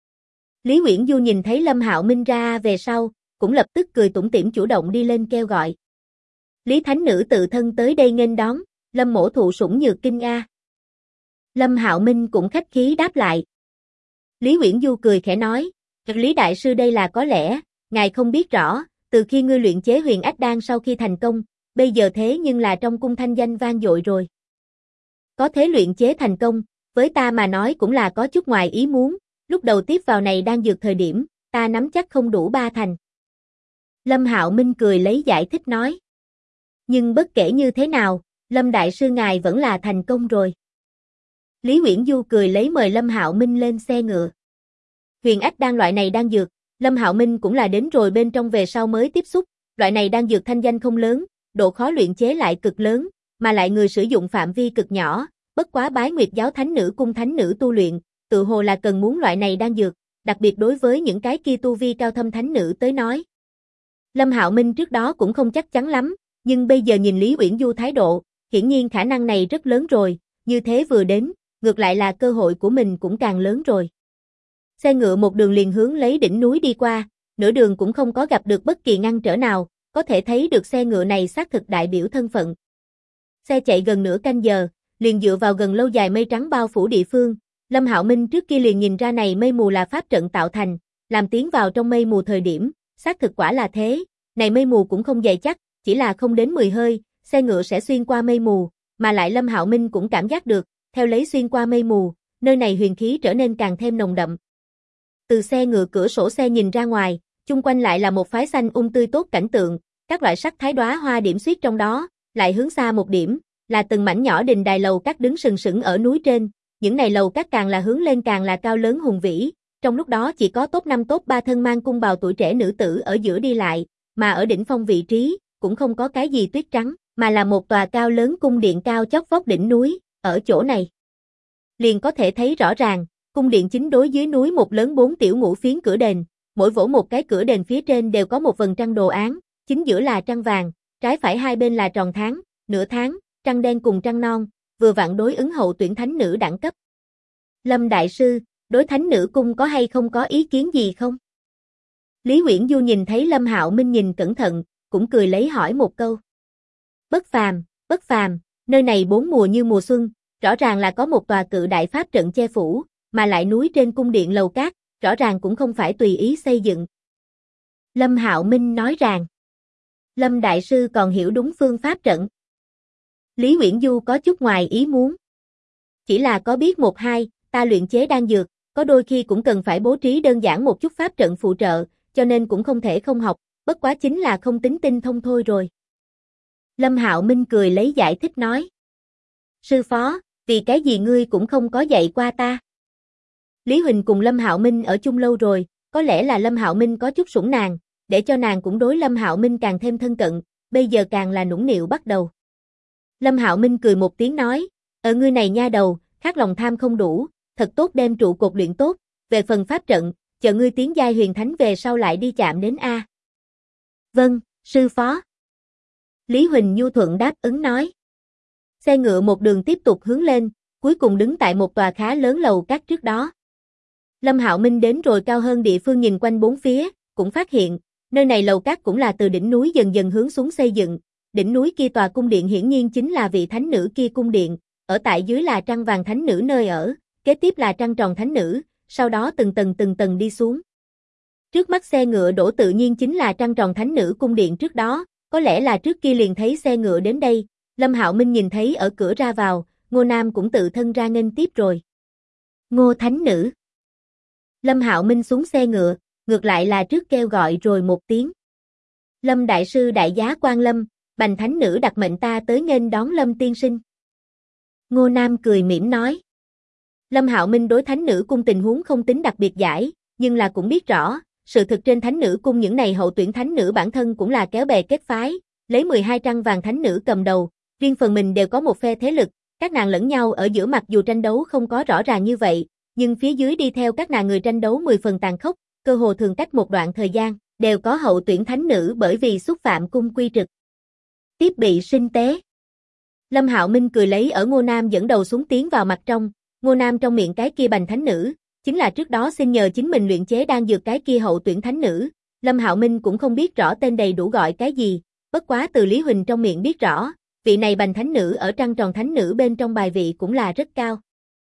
Lý Uyển Du nhìn thấy Lâm Hạo Minh ra về sau, cũng lập tức cười tủm tỉm chủ động đi lên kêu gọi. Lý thánh nữ tự thân tới đây nghênh đón, Lâm mỗ thụ sủng nhược kinh a. Lâm Hạo Minh cũng khách khí đáp lại. Lý Uyển Du cười khẽ nói, Lý Đại Sư đây là có lẽ, ngài không biết rõ, từ khi ngươi luyện chế huyền ách đan sau khi thành công, bây giờ thế nhưng là trong cung thanh danh vang dội rồi. Có thế luyện chế thành công, với ta mà nói cũng là có chút ngoài ý muốn, lúc đầu tiếp vào này đang dược thời điểm, ta nắm chắc không đủ 3 thành. Lâm Hạo Minh cười lấy giải thích nói. Nhưng bất kể như thế nào, Lâm Đại Sư ngài vẫn là thành công rồi. Lý Uyển Du cười lấy mời Lâm Hạo Minh lên xe ngựa. Huyền ách đan loại này đan dược, Lâm Hạo Minh cũng là đến rồi bên trong về sau mới tiếp xúc, loại này đan dược thanh danh không lớn, độ khó luyện chế lại cực lớn, mà lại người sử dụng phạm vi cực nhỏ, bất quá Bái Nguyệt giáo thánh nữ cung thánh nữ tu luyện, tự hồ là cần muốn loại này đan dược, đặc biệt đối với những cái kia tu vi cao thâm thánh nữ tới nói. Lâm Hạo Minh trước đó cũng không chắc chắn lắm, nhưng bây giờ nhìn Lý Uyển Du thái độ, hiển nhiên khả năng này rất lớn rồi, như thế vừa đến, ngược lại là cơ hội của mình cũng càng lớn rồi. Xe ngựa một đường liền hướng lấy đỉnh núi đi qua, nửa đường cũng không có gặp được bất kỳ ngăn trở nào, có thể thấy được xe ngựa này xác thực đại biểu thân phận. Xe chạy gần nửa canh giờ, liền dựa vào gần lâu dài mây trắng bao phủ địa phương, Lâm Hạo Minh trước kia liền nhìn ra này mây mù là pháp trận tạo thành, làm tiến vào trong mây mù thời điểm, xác thực quả là thế, này mây mù cũng không dày chắc, chỉ là không đến 10 hơi, xe ngựa sẽ xuyên qua mây mù, mà lại Lâm Hạo Minh cũng cảm giác được, theo lấy xuyên qua mây mù, nơi này huyền khí trở nên càng thêm nồng đậm. Từ xe ngựa cửa sổ xe nhìn ra ngoài, chung quanh lại là một phái xanh tươi tốt cảnh tượng, các loại sắc thái đóa hoa điểm xuyết trong đó, lại hướng xa một điểm, là từng mảnh nhỏ đình đài lầu các đứng sừng sững ở núi trên, những này lầu các càng là hướng lên càng là cao lớn hùng vĩ, trong lúc đó chỉ có top 5 top 3 thân mang cung bào tuổi trẻ nữ tử ở giữa đi lại, mà ở đỉnh phong vị trí, cũng không có cái gì tuyết trắng, mà là một tòa cao lớn cung điện cao chót vót đỉnh núi, ở chỗ này. Liền có thể thấy rõ ràng, cung điện chính đối dưới núi một lớn 4 tiểu ngũ phiến cửa đền, mỗi vỗ một cái cửa đền phía trên đều có một vầng trăng đồ án, chính giữa là trăng vàng, trái phải hai bên là tròn tháng, nửa tháng, trăng đen cùng trăng non, vừa vặn đối ứng hậu tuyển thánh nữ đẳng cấp. Lâm Đại Sư, đối thánh nữ cung có hay không có ý kiến gì không? Lý Uyển Du nhìn thấy Lâm Hạo Minh nhìn cẩn thận, cũng cười lấy hỏi một câu. Bất phàm, nơi này 4 mùa như mùa xuân, rõ ràng là có một tòa cự đại pháp trận che phủ, mà lại núi trên cung điện lầu cát, rõ ràng cũng không phải tùy ý xây dựng. Lâm Hạo Minh nói rằng, Lâm Đại Sư còn hiểu đúng phương pháp trận. Lý Uyển Du có chút ngoài ý muốn. Chỉ là có biết một hai, ta luyện chế đan dược, có đôi khi cũng cần phải bố trí đơn giản một chút pháp trận phụ trợ, cho nên cũng không thể không học, bất quá chính là không tính tinh thông thôi rồi. Lâm Hạo Minh cười lấy giải thích nói. Sư phó, vì cái gì ngươi cũng không có dạy qua ta? Lý Huỳnh cùng Lâm Hạo Minh ở chung lâu rồi, có lẽ là Lâm Hạo Minh có chút sủng nàng, để cho nàng cũng đối Lâm Hạo Minh càng thêm thân cận, bây giờ càng là nũng nịu bắt đầu. Lâm Hạo Minh cười một tiếng nói, ở ngươi này nha đầu, khát lòng tham không đủ, thật tốt đem trụ cột luyện tốt, về phần pháp trận, chờ ngươi tiến giai huyền thánh về sau lại đi chạm đến A. Vâng, sư phó. Lý Huỳnh nhu thuận đáp ứng nói. Xe ngựa một đường tiếp tục hướng lên, cuối cùng đứng tại một tòa khá lớn lầu các trước đó. Lâm Hạo Minh đến rồi cao hơn địa phương nhìn quanh bốn phía, cũng phát hiện, nơi này lầu các cũng là từ đỉnh núi dần dần hướng xuống xây dựng, đỉnh núi kia tòa cung điện hiển nhiên chính là vị thánh nữ kia cung điện, ở tại dưới là trăng vàng thánh nữ nơi ở, kế tiếp là trăng tròn thánh nữ, sau đó từng tầng đi xuống. Trước mắt xe ngựa đổ tự nhiên chính là trăng tròn thánh nữ cung điện trước đó, có lẽ là trước kia liền thấy xe ngựa đến đây, Lâm Hạo Minh nhìn thấy ở cửa ra vào, Ngô Nam cũng tự thân ra nghênh tiếp rồi. Ngô thánh nữ. Lâm Hạo Minh xuống xe ngựa, ngược lại là trước kêu gọi rồi một tiếng. Lâm Đại Sư đại giá quan lâm, bành thánh nữ đặt mệnh ta tới nghênh đón Lâm tiên sinh. Ngô Nam cười mỉm nói. Lâm Hạo Minh đối thánh nữ cung tình huống không tính đặc biệt giải, nhưng là cũng biết rõ, sự thực trên thánh nữ cung những này hậu tuyển thánh nữ bản thân cũng là kéo bè kết phái, lấy 12 trăng vàng thánh nữ cầm đầu, riêng phần mình đều có một phe thế lực, các nàng lẫn nhau ở giữa mặc dù tranh đấu không có rõ ràng như vậy, nhưng phía dưới đi theo các nàng người tranh đấu 10 phần tàn khốc, cơ hồ thường cách một đoạn thời gian, đều có hậu tuyển thánh nữ bởi vì xúc phạm cung quy trực. Tiếp bị sinh tế. Lâm Hạo Minh cười lấy ở Ngô Nam dẫn đầu xuống tiến vào mặt trong, Ngô Nam trong miệng cái kia bành thánh nữ, chính là trước đó xin nhờ chính mình luyện chế đan dược cái kia hậu tuyển thánh nữ, Lâm Hạo Minh cũng không biết rõ tên đầy đủ gọi cái gì, bất quá từ Lý Huỳnh trong miệng biết rõ, vị này bành thánh nữ ở trăng tròn thánh nữ bên trong bài vị cũng là rất cao.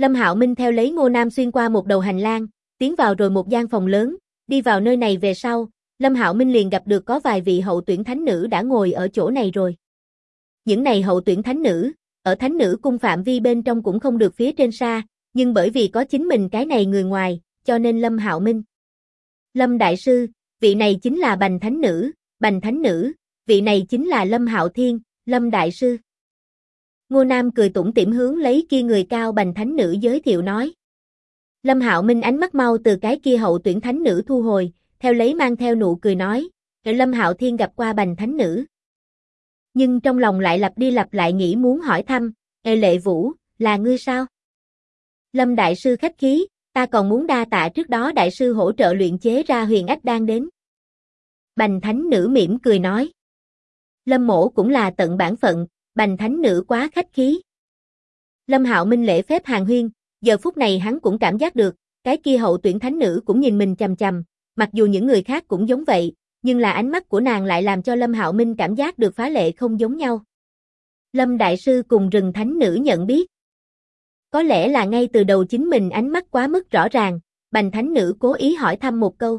Lâm Hạo Minh theo lấy Ngô Nam xuyên qua một đầu hành lang, tiến vào rồi một gian phòng lớn, đi vào nơi này về sau, Lâm Hạo Minh liền gặp được có vài vị hậu tuyển thánh nữ đã ngồi ở chỗ này rồi. Những này hậu tuyển thánh nữ, ở thánh nữ cung phạm vi bên trong cũng không được phía trên xa, nhưng bởi vì có chính mình cái này người ngoài, cho nên Lâm Hạo Minh. Lâm Đại Sư, vị này chính là Bành Thánh Nữ, vị này chính là Lâm Hạo Thiên, Lâm Đại Sư. Ngô Nam cười tủm tỉm hướng lấy kia người cao Bành Thánh Nữ giới thiệu nói. Lâm Hạo Minh ánh mắt mau từ cái kia hậu tuyển thánh nữ thu hồi, theo lấy mang theo nụ cười nói, Lâm Hạo Thiên gặp qua Bành Thánh Nữ. Nhưng trong lòng lại lặp đi lặp lại nghĩ muốn hỏi thăm, Lệ Vũ, là ngươi sao? Lâm Đại Sư khách khí, ta còn muốn đa tạ trước đó Đại Sư hỗ trợ luyện chế ra huyền ách đan đến. Bành Thánh Nữ mỉm cười nói. Lâm mỗ cũng là tận bản phận, Bành Thánh Nữ quá khách khí. Lâm Hạo Minh lễ phép hàn huyên, giờ phút này hắn cũng cảm giác được, cái kia hậu tuyển thánh nữ cũng nhìn mình chằm chằm, mặc dù những người khác cũng giống vậy, nhưng là ánh mắt của nàng lại làm cho Lâm Hạo Minh cảm giác được phá lệ không giống nhau. Lâm Đại Sư cùng rừng thánh nữ nhận biết. Có lẽ là ngay từ đầu chính mình ánh mắt quá mức rõ ràng, Bành Thánh Nữ cố ý hỏi thăm một câu.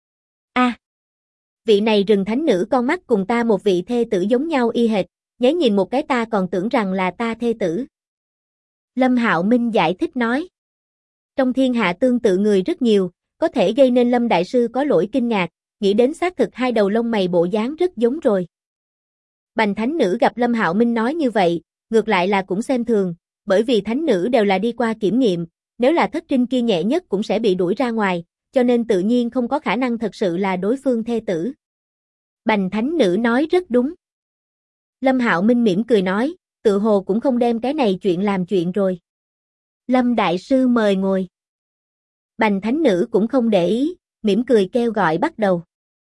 Vị này rừng thánh nữ con mắt cùng ta một vị thê tử giống nhau y hệt, nháy nhìn một cái ta còn tưởng rằng là ta thê tử. Lâm Hạo Minh giải thích nói. Trong thiên hạ tương tự người rất nhiều, có thể gây nên Lâm Đại Sư có lỗi kinh ngạc, nghĩ đến xác thực hai đầu lông mày bộ dáng rất giống rồi. Bành Thánh Nữ gặp Lâm Hạo Minh nói như vậy, ngược lại là cũng xem thường, bởi vì thánh nữ đều là đi qua kiểm nghiệm, nếu là thất trinh kia nhẹ nhất cũng sẽ bị đuổi ra ngoài, cho nên tự nhiên không có khả năng thật sự là đối phương thê tử. Bành Thánh Nữ nói rất đúng. Lâm Hạo Minh mỉm cười nói, tự hồ cũng không đem cái này chuyện làm chuyện rồi. Lâm Đại Sư mời ngồi. Bành Thánh Nữ cũng không để ý, mỉm cười kêu gọi bắt đầu.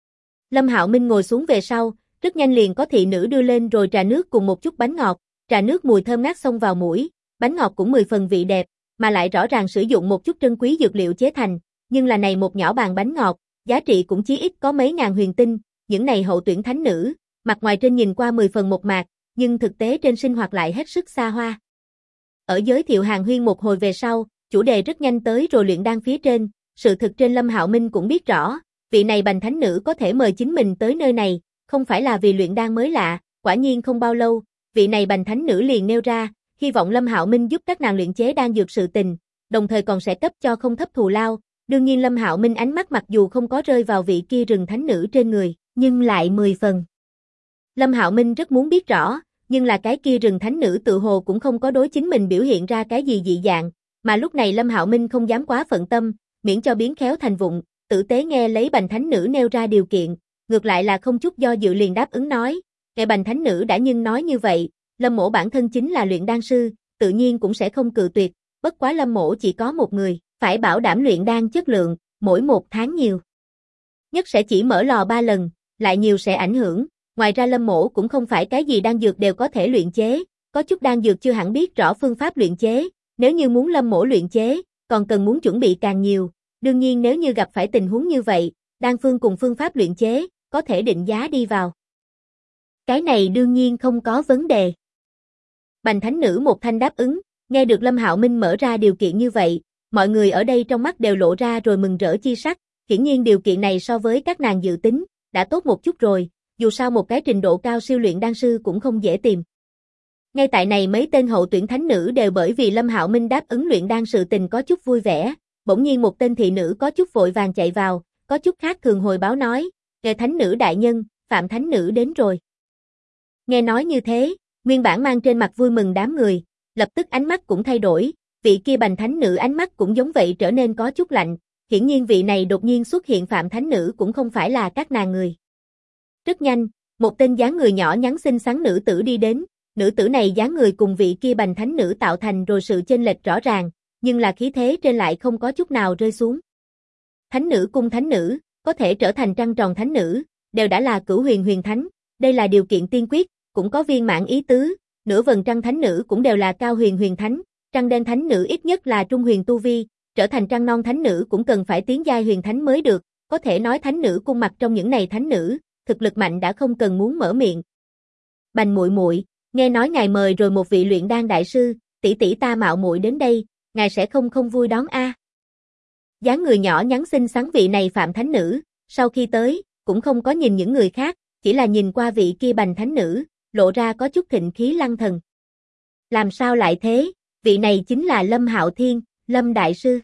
Lâm Hạo Minh ngồi xuống về sau, rất nhanh liền có thị nữ đưa lên rồi trà nước cùng một chút bánh ngọt, trà nước mùi thơm ngát xông vào mũi, bánh ngọt cũng 10 phần vị đẹp, mà lại rõ ràng sử dụng một chút trân quý dược liệu chế thành, nhưng là này một nhỏ bàn bánh ngọt, giá trị cũng chí ít có mấy ngàn huyền tinh, những này hậu tuyển thánh nữ, mặt ngoài trên nhìn qua 10 phần một mạc, nhưng thực tế trên sinh hoạt lại hết sức xa hoa. Ở giới thiệu hàng huyên một hồi về sau, chủ đề rất nhanh tới rồi luyện đan phía trên, sự thực trên Lâm Hạo Minh cũng biết rõ, vị này Bành Thánh Nữ có thể mời chính mình tới nơi này, không phải là vì luyện đan mới lạ, quả nhiên không bao lâu, vị này Bành Thánh Nữ liền nêu ra, hy vọng Lâm Hạo Minh giúp các nàng luyện chế đan dược sự tình, đồng thời còn sẽ cấp cho không thấp thù lao. Đương nhiên Lâm Hạo Minh ánh mắt mặc dù không có rơi vào vị kia rừng thánh nữ trên người, nhưng lại 10 phần. Lâm Hạo Minh rất muốn biết rõ, nhưng là cái kia rừng thánh nữ tự hồ cũng không có đối chính mình biểu hiện ra cái gì dị dạng, mà lúc này Lâm Hạo Minh không dám quá phận tâm, miễn cho biến khéo thành vụng, tử tế nghe lấy Bành Thánh Nữ nêu ra điều kiện, ngược lại là không chút do dự liền đáp ứng nói, nghe Bành Thánh Nữ đã nhưng nói như vậy, Lâm mỗ bản thân chính là luyện đan sư, tự nhiên cũng sẽ không cự tuyệt, bất quá Lâm mỗ chỉ có một người, phải bảo đảm luyện đan chất lượng, mỗi một tháng nhiều. Nhất sẽ chỉ mở lò 3 lần, lại nhiều sẽ ảnh hưởng, ngoài ra Lâm mỗ cũng không phải cái gì đan dược đều có thể luyện chế, có chút đan dược chưa hẳn biết rõ phương pháp luyện chế, nếu như muốn Lâm mỗ luyện chế, còn cần muốn chuẩn bị càng nhiều, đương nhiên nếu như gặp phải tình huống như vậy, đan phương cùng phương pháp luyện chế, có thể định giá đi vào. Cái này đương nhiên không có vấn đề. Bành Thánh Nữ một thanh đáp ứng, nghe được Lâm Hạo Minh mở ra điều kiện như vậy, mọi người ở đây trong mắt đều lộ ra rồi mừng rỡ chi sắc, hiển nhiên điều kiện này so với các nàng dự tính, đã tốt một chút rồi, dù sao một cái trình độ cao siêu luyện đan sư cũng không dễ tìm. Ngay tại này mấy tên hậu tuyển thánh nữ đều bởi vì Lâm Hạo Minh đáp ứng luyện đan sự tình có chút vui vẻ, bỗng nhiên một tên thị nữ có chút vội vàng chạy vào, có chút khác thường hồi báo nói, nghe thánh nữ đại nhân, Phạm Thánh Nữ đến rồi. Nghe nói như thế, nguyên bản mang trên mặt vui mừng đám người, lập tức ánh mắt cũng thay đổi, vị kia Bành Thánh Nữ ánh mắt cũng giống vậy trở nên có chút lạnh, hiển nhiên vị này đột nhiên xuất hiện Phạm Thánh Nữ cũng không phải là các nàng người. Rất nhanh, một tên dáng người nhỏ nhắn xinh xắn nữ tử đi đến, nữ tử này dáng người cùng vị kia Bành Thánh Nữ tạo thành rồi sự chênh lệch rõ ràng, nhưng là khí thế trên lại không có chút nào rơi xuống. Thánh nữ cung thánh nữ, có thể trở thành trăng tròn thánh nữ, đều đã là cửu huyền huyền thánh, đây là điều kiện tiên quyết, cũng có viên mãn ý tứ, nửa vầng trăng thánh nữ cũng đều là cao huyền huyền thánh, trăng đen thánh nữ ít nhất là trung huyền tu vi, trở thành trăng non thánh nữ cũng cần phải tiến giai huyền thánh mới được, có thể nói thánh nữ cung mặt trong những này thánh nữ, thực lực mạnh đã không cần muốn mở miệng. Bành muội muội, nghe nói ngài mời rồi một vị luyện đan đại sư, tỷ tỷ ta mạo muội đến đây, ngài sẽ không vui đón a. Dáng người nhỏ nhắn xinh xắn vị này Phạm Thánh Nữ, sau khi tới, cũng không có nhìn những người khác, chỉ là nhìn qua vị kia Bành Thánh Nữ, lộ ra có chút thịnh khí lăng thần. Làm sao lại thế, vị này chính là Lâm Hạo Thiên, Lâm Đại Sư.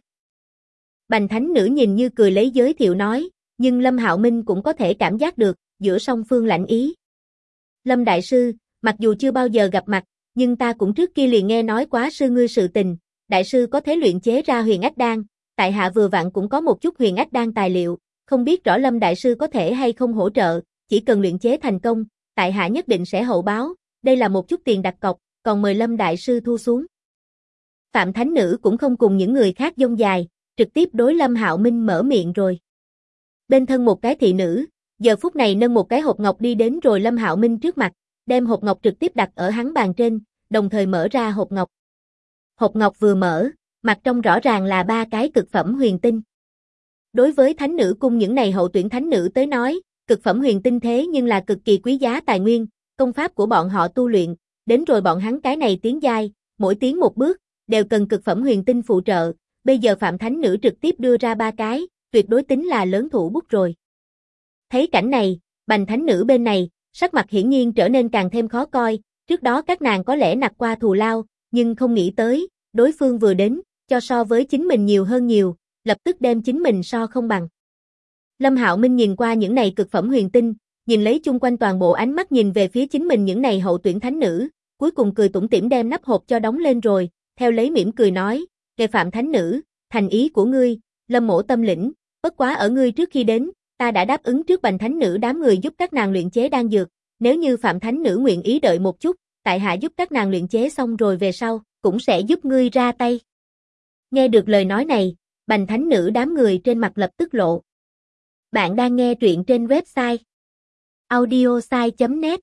Bành Thánh Nữ nhìn như cười lấy giới thiệu nói, nhưng Lâm Hạo Minh cũng có thể cảm giác được, giữa song phương lạnh ý. Lâm Đại Sư, mặc dù chưa bao giờ gặp mặt, nhưng ta cũng trước kia liền nghe nói quá sư ngươi sự tình, Đại Sư có thể luyện chế ra huyền ách đan, tại hạ vừa vặn cũng có một chút huyền ách đan tài liệu, không biết rõ Lâm Đại Sư có thể hay không hỗ trợ, chỉ cần luyện chế thành công, tại hạ nhất định sẽ hậu báo, đây là một chút tiền đặt cọc, còn mời Lâm Đại Sư thu xuống. Phạm Thánh Nữ cũng không cùng những người khác dông dài, trực tiếp đối Lâm Hạo Minh mở miệng rồi. Bên thân một cái thị nữ, giờ phút này nâng một cái hộp ngọc đi đến rồi Lâm Hạo Minh trước mặt, đem hộp ngọc trực tiếp đặt ở hắn bàn trên, đồng thời mở ra hộp ngọc. Hộp ngọc vừa mở, mặt trong rõ ràng là 3 cái cực phẩm huyền tinh. Đối với thánh nữ cung những này hậu tuyển thánh nữ tới nói, cực phẩm huyền tinh thế nhưng là cực kỳ quý giá tài nguyên, công pháp của bọn họ tu luyện, đến rồi bọn hắn cái này tiến giai, mỗi tiến một bước, đều cần cực phẩm huyền tinh phụ trợ, bây giờ Phạm Thánh Nữ trực tiếp đưa ra 3 cái, tuyệt đối tính là lớn thủ bút rồi. Thấy cảnh này, Bành Thánh Nữ bên này, sắc mặt hiển nhiên trở nên càng thêm khó coi, trước đó các nàng có lẽ nặc qua thù lao, nhưng không nghĩ tới, đối phương vừa đến, cho so với chính mình nhiều hơn nhiều, lập tức đem chính mình so không bằng. Lâm Hạo Minh nhìn qua những này cực phẩm huyền tinh, nhìn lấy chung quanh toàn bộ ánh mắt nhìn về phía chính mình những này hậu tuyển thánh nữ, cuối cùng cười tủm tỉm đem nắp hộp cho đóng lên rồi, theo lấy mỉm cười nói, "Kệ Phạm Thánh Nữ, thành ý của ngươi, Lâm mỗ tâm lĩnh, bất quá ở ngươi trước khi đến, ta đã đáp ứng trước Bành Thánh Nữ đám người giúp các nàng luyện chế đan dược, nếu như Phạm Thánh Nữ nguyện ý đợi một chút, tại hạ giúp các nàng luyện chế xong rồi về sau, cũng sẽ giúp ngươi ra tay." Nghe được lời nói này, Bành Thánh Nữ đám người trên mặt lập tức lộ. Bạn đang nghe truyện trên website audiosai.net.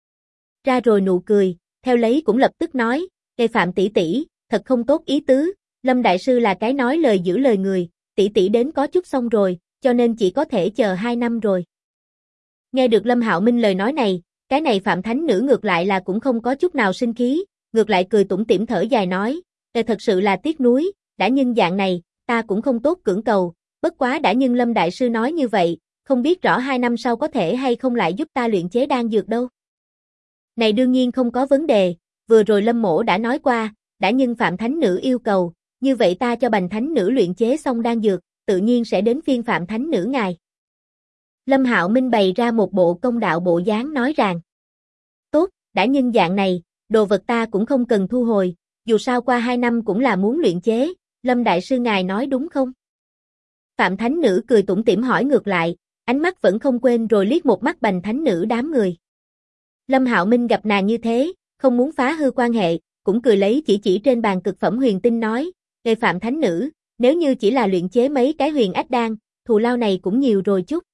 Ra rồi nụ cười, theo lấy cũng lập tức nói, "Kệ Phạm tỷ tỷ, thật không tốt ý tứ, Lâm Đại Sư là cái nói lời giữ lời người, tỷ tỷ đến có chút xong rồi, cho nên chỉ có thể chờ 2 năm rồi." Nghe được Lâm Hạo Minh lời nói này, cái này Phạm Thánh Nữ ngược lại là cũng không có chút nào sinh khí, ngược lại cười tủm tỉm thở dài nói, thật sự là tiếc nuối, đã nhưng dạng này, ta cũng không tốt cưỡng cầu, bất quá đã nhưng Lâm Đại Sư nói như vậy, không biết rõ 2 năm sau có thể hay không lại giúp ta luyện chế đan dược đâu." Này đương nhiên không có vấn đề, vừa rồi Lâm mỗ đã nói qua, đã nhưng Phạm Thánh Nữ yêu cầu, như vậy ta cho Bành Thánh Nữ luyện chế xong đan dược, tự nhiên sẽ đến phiên Phạm Thánh Nữ ngài. Lâm Hạo Minh bày ra một bộ công đạo bộ dáng nói rằng, "Tốt, đã nhưng dạng này, đồ vật ta cũng không cần thu hồi, dù sao qua 2 năm cũng là muốn luyện chế, Lâm Đại Sư ngài nói đúng không?" Phạm Thánh Nữ cười tủm tỉm hỏi ngược lại, ánh mắt vẫn không quên rồi liếc một mắt Bành Thánh Nữ đám người. Lâm Hạo Minh gặp nàng như thế, không muốn phá hư quan hệ, cũng cười lấy chỉ trên bàn cực phẩm huyền tinh nói, "Kệ Phạm Thánh Nữ, nếu như chỉ là luyện chế mấy cái huyền ách đan, thù lao này cũng nhiều rồi chút.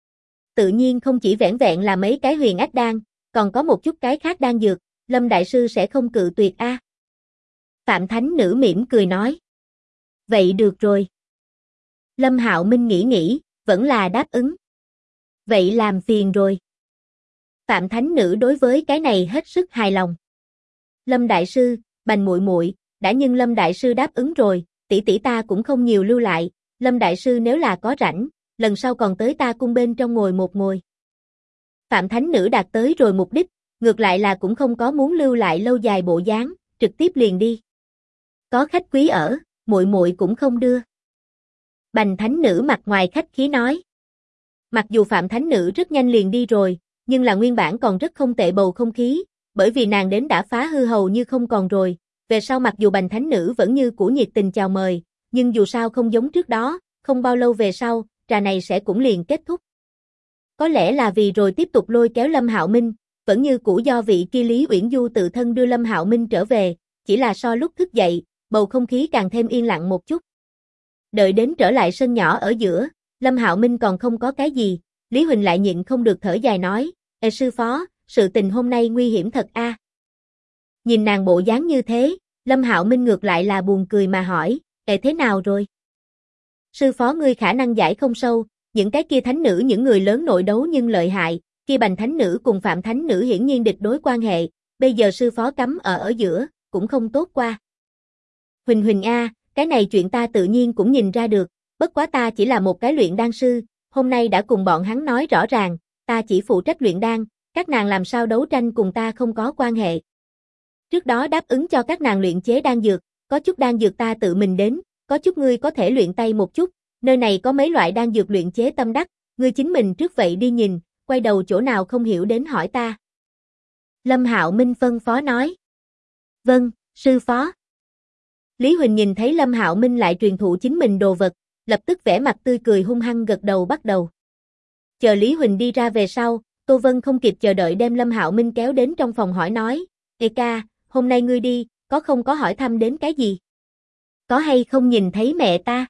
Tự nhiên không chỉ vẻn vẹn là mấy cái huyền ách đan, còn có một chút cái khác đan dược, Lâm Đại Sư sẽ không cự tuyệt a." Phạm Thánh Nữ mỉm cười nói, "Vậy được rồi." Lâm Hạo Minh nghĩ, vẫn là đáp ứng. "Vậy làm phiền rồi." Phạm Thánh Nữ đối với cái này hết sức hài lòng. "Lâm Đại Sư, Bành muội muội, đã nhưng Lâm Đại Sư đáp ứng rồi, tỷ tỷ ta cũng không nhiều lưu lại, Lâm Đại Sư nếu là có rảnh, lần sau còn tới ta cung bên trong ngồi một ngồi." Phạm Thánh Nữ đạt tới rồi mục đích, ngược lại là cũng không có muốn lưu lại lâu dài bộ dáng, trực tiếp liền đi. "Có khách quý ở, muội muội cũng không đưa." Bành Thánh Nữ mặt ngoài khách khí nói. Mặc dù Phạm Thánh Nữ rất nhanh liền đi rồi, nhưng là nguyên bản còn rất không tệ bầu không khí, bởi vì nàng đến đã phá hư hầu như không còn rồi, về sau mặc dù Bành Thánh Nữ vẫn như cũ nhiệt tình chào mời, nhưng dù sao không giống trước đó, không bao lâu về sau, trà này sẽ cũng liền kết thúc. Có lẽ là vì rồi tiếp tục lôi kéo Lâm Hạo Minh, vẫn như cũ do vị kia Lý Uyển Du tự thân đưa Lâm Hạo Minh trở về, chỉ là so lúc thức dậy, bầu không khí càng thêm yên lặng một chút. Đợi đến trở lại sân nhỏ ở giữa, Lâm Hạo Minh còn không có cái gì, Lý Huỳnh lại nhịn không được thở dài nói, "Ê sư phó, sự tình hôm nay nguy hiểm thật a." Nhìn nàng bộ dáng như thế, Lâm Hạo Minh ngược lại là buồn cười mà hỏi, "Ê thế nào rồi?" "Sư phó ngươi khả năng giải không sâu, những cái kia thánh nữ những người lớn nội đấu nhưng lợi hại, kia Bành Thánh Nữ cùng Phạm Thánh Nữ hiển nhiên địch đối quan hệ, bây giờ sư phó cắm ở giữa, cũng không tốt qua." Huỳnh Huỳnh a, cái này chuyện ta tự nhiên cũng nhìn ra được, bất quá ta chỉ là một cái luyện đan sư, hôm nay đã cùng bọn hắn nói rõ ràng, ta chỉ phụ trách luyện đan, các nàng làm sao đấu tranh cùng ta không có quan hệ. Trước đó đáp ứng cho các nàng luyện chế đan dược, có chút đan dược ta tự mình đến, có chút ngươi có thể luyện tay một chút, nơi này có mấy loại đan dược luyện chế tâm đắc, ngươi chính mình trước vậy đi nhìn, quay đầu chỗ nào không hiểu đến hỏi ta. Lâm Hạo Minh phân phó nói. Vâng, sư phó. Lý Huỳnh nhìn thấy Lâm Hạo Minh lại truyền thụ chính mình đồ vật, lập tức vẻ mặt tươi cười hung hăng gật đầu bắt đầu. Chờ Lý Huỳnh đi ra về sau, Tô Vân không kịp chờ đợi đem Lâm Hạo Minh kéo đến trong phòng hỏi nói, Ê ca, hôm nay ngươi đi, có không có hỏi thăm đến cái gì? Có hay không nhìn thấy mẹ ta?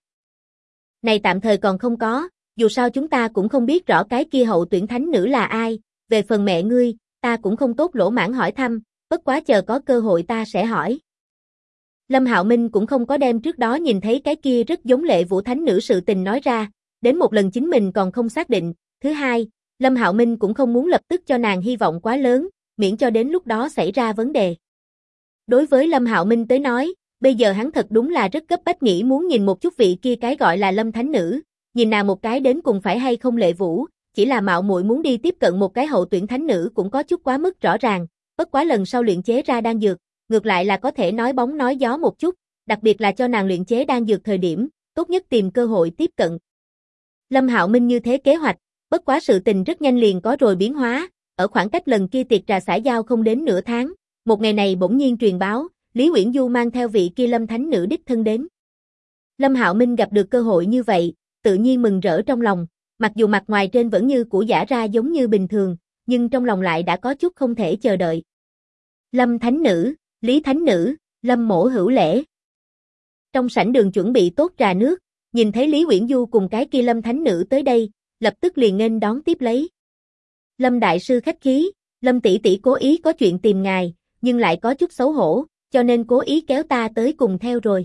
Này tạm thời còn không có, dù sao chúng ta cũng không biết rõ cái kia hậu tuyển thánh nữ là ai, về phần mẹ ngươi, ta cũng không tốt lỗ mãng hỏi thăm, bất quá chờ có cơ hội ta sẽ hỏi. Lâm Hạo Minh cũng không có đem trước đó nhìn thấy cái kia rất giống Lệ Vũ thánh nữ sự tình nói ra, đến một lần chính mình còn không xác định, thứ hai, Lâm Hạo Minh cũng không muốn lập tức cho nàng hy vọng quá lớn, miễn cho đến lúc đó xảy ra vấn đề. Đối với Lâm Hạo Minh tới nói, bây giờ hắn thật đúng là rất cấp bách nghĩ muốn nhìn một chút vị kia cái gọi là Lâm thánh nữ, nhìn nàng một cái đến cùng phải hay không Lệ Vũ, chỉ là mạo muội muốn đi tiếp cận một cái hậu tuyển thánh nữ cũng có chút quá mức rõ ràng, bất quá lần sau luyện chế ra đan dược, ngược lại là có thể nói bóng nói gió một chút, đặc biệt là cho nàng luyện chế đan dược thời điểm, tốt nhất tìm cơ hội tiếp cận. Lâm Hạo Minh như thế kế hoạch, bất quá sự tình rất nhanh liền có rồi biến hóa, ở khoảng cách lần kia tiệc trà xã giao không đến nửa tháng, một ngày này bỗng nhiên truyền báo, Lý Uyển Du mang theo vị kia Lâm thánh nữ đích thân đến. Lâm Hạo Minh gặp được cơ hội như vậy, tự nhiên mừng rỡ trong lòng, mặc dù mặt ngoài trên vẫn như cũ giả ra giống như bình thường, nhưng trong lòng lại đã có chút không thể chờ đợi. Lâm thánh nữ, Lý thánh nữ, Lâm mỗ hữu lễ. Trong sảnh đường chuẩn bị tốt trà nước, nhìn thấy Lý Uyển Du cùng cái kia Lâm thánh nữ tới đây, lập tức liền nghênh đón tiếp lấy. Lâm đại sư khách khí, Lâm tỷ tỷ cố ý có chuyện tìm ngài, nhưng lại có chút xấu hổ, cho nên cố ý kéo ta tới cùng theo rồi.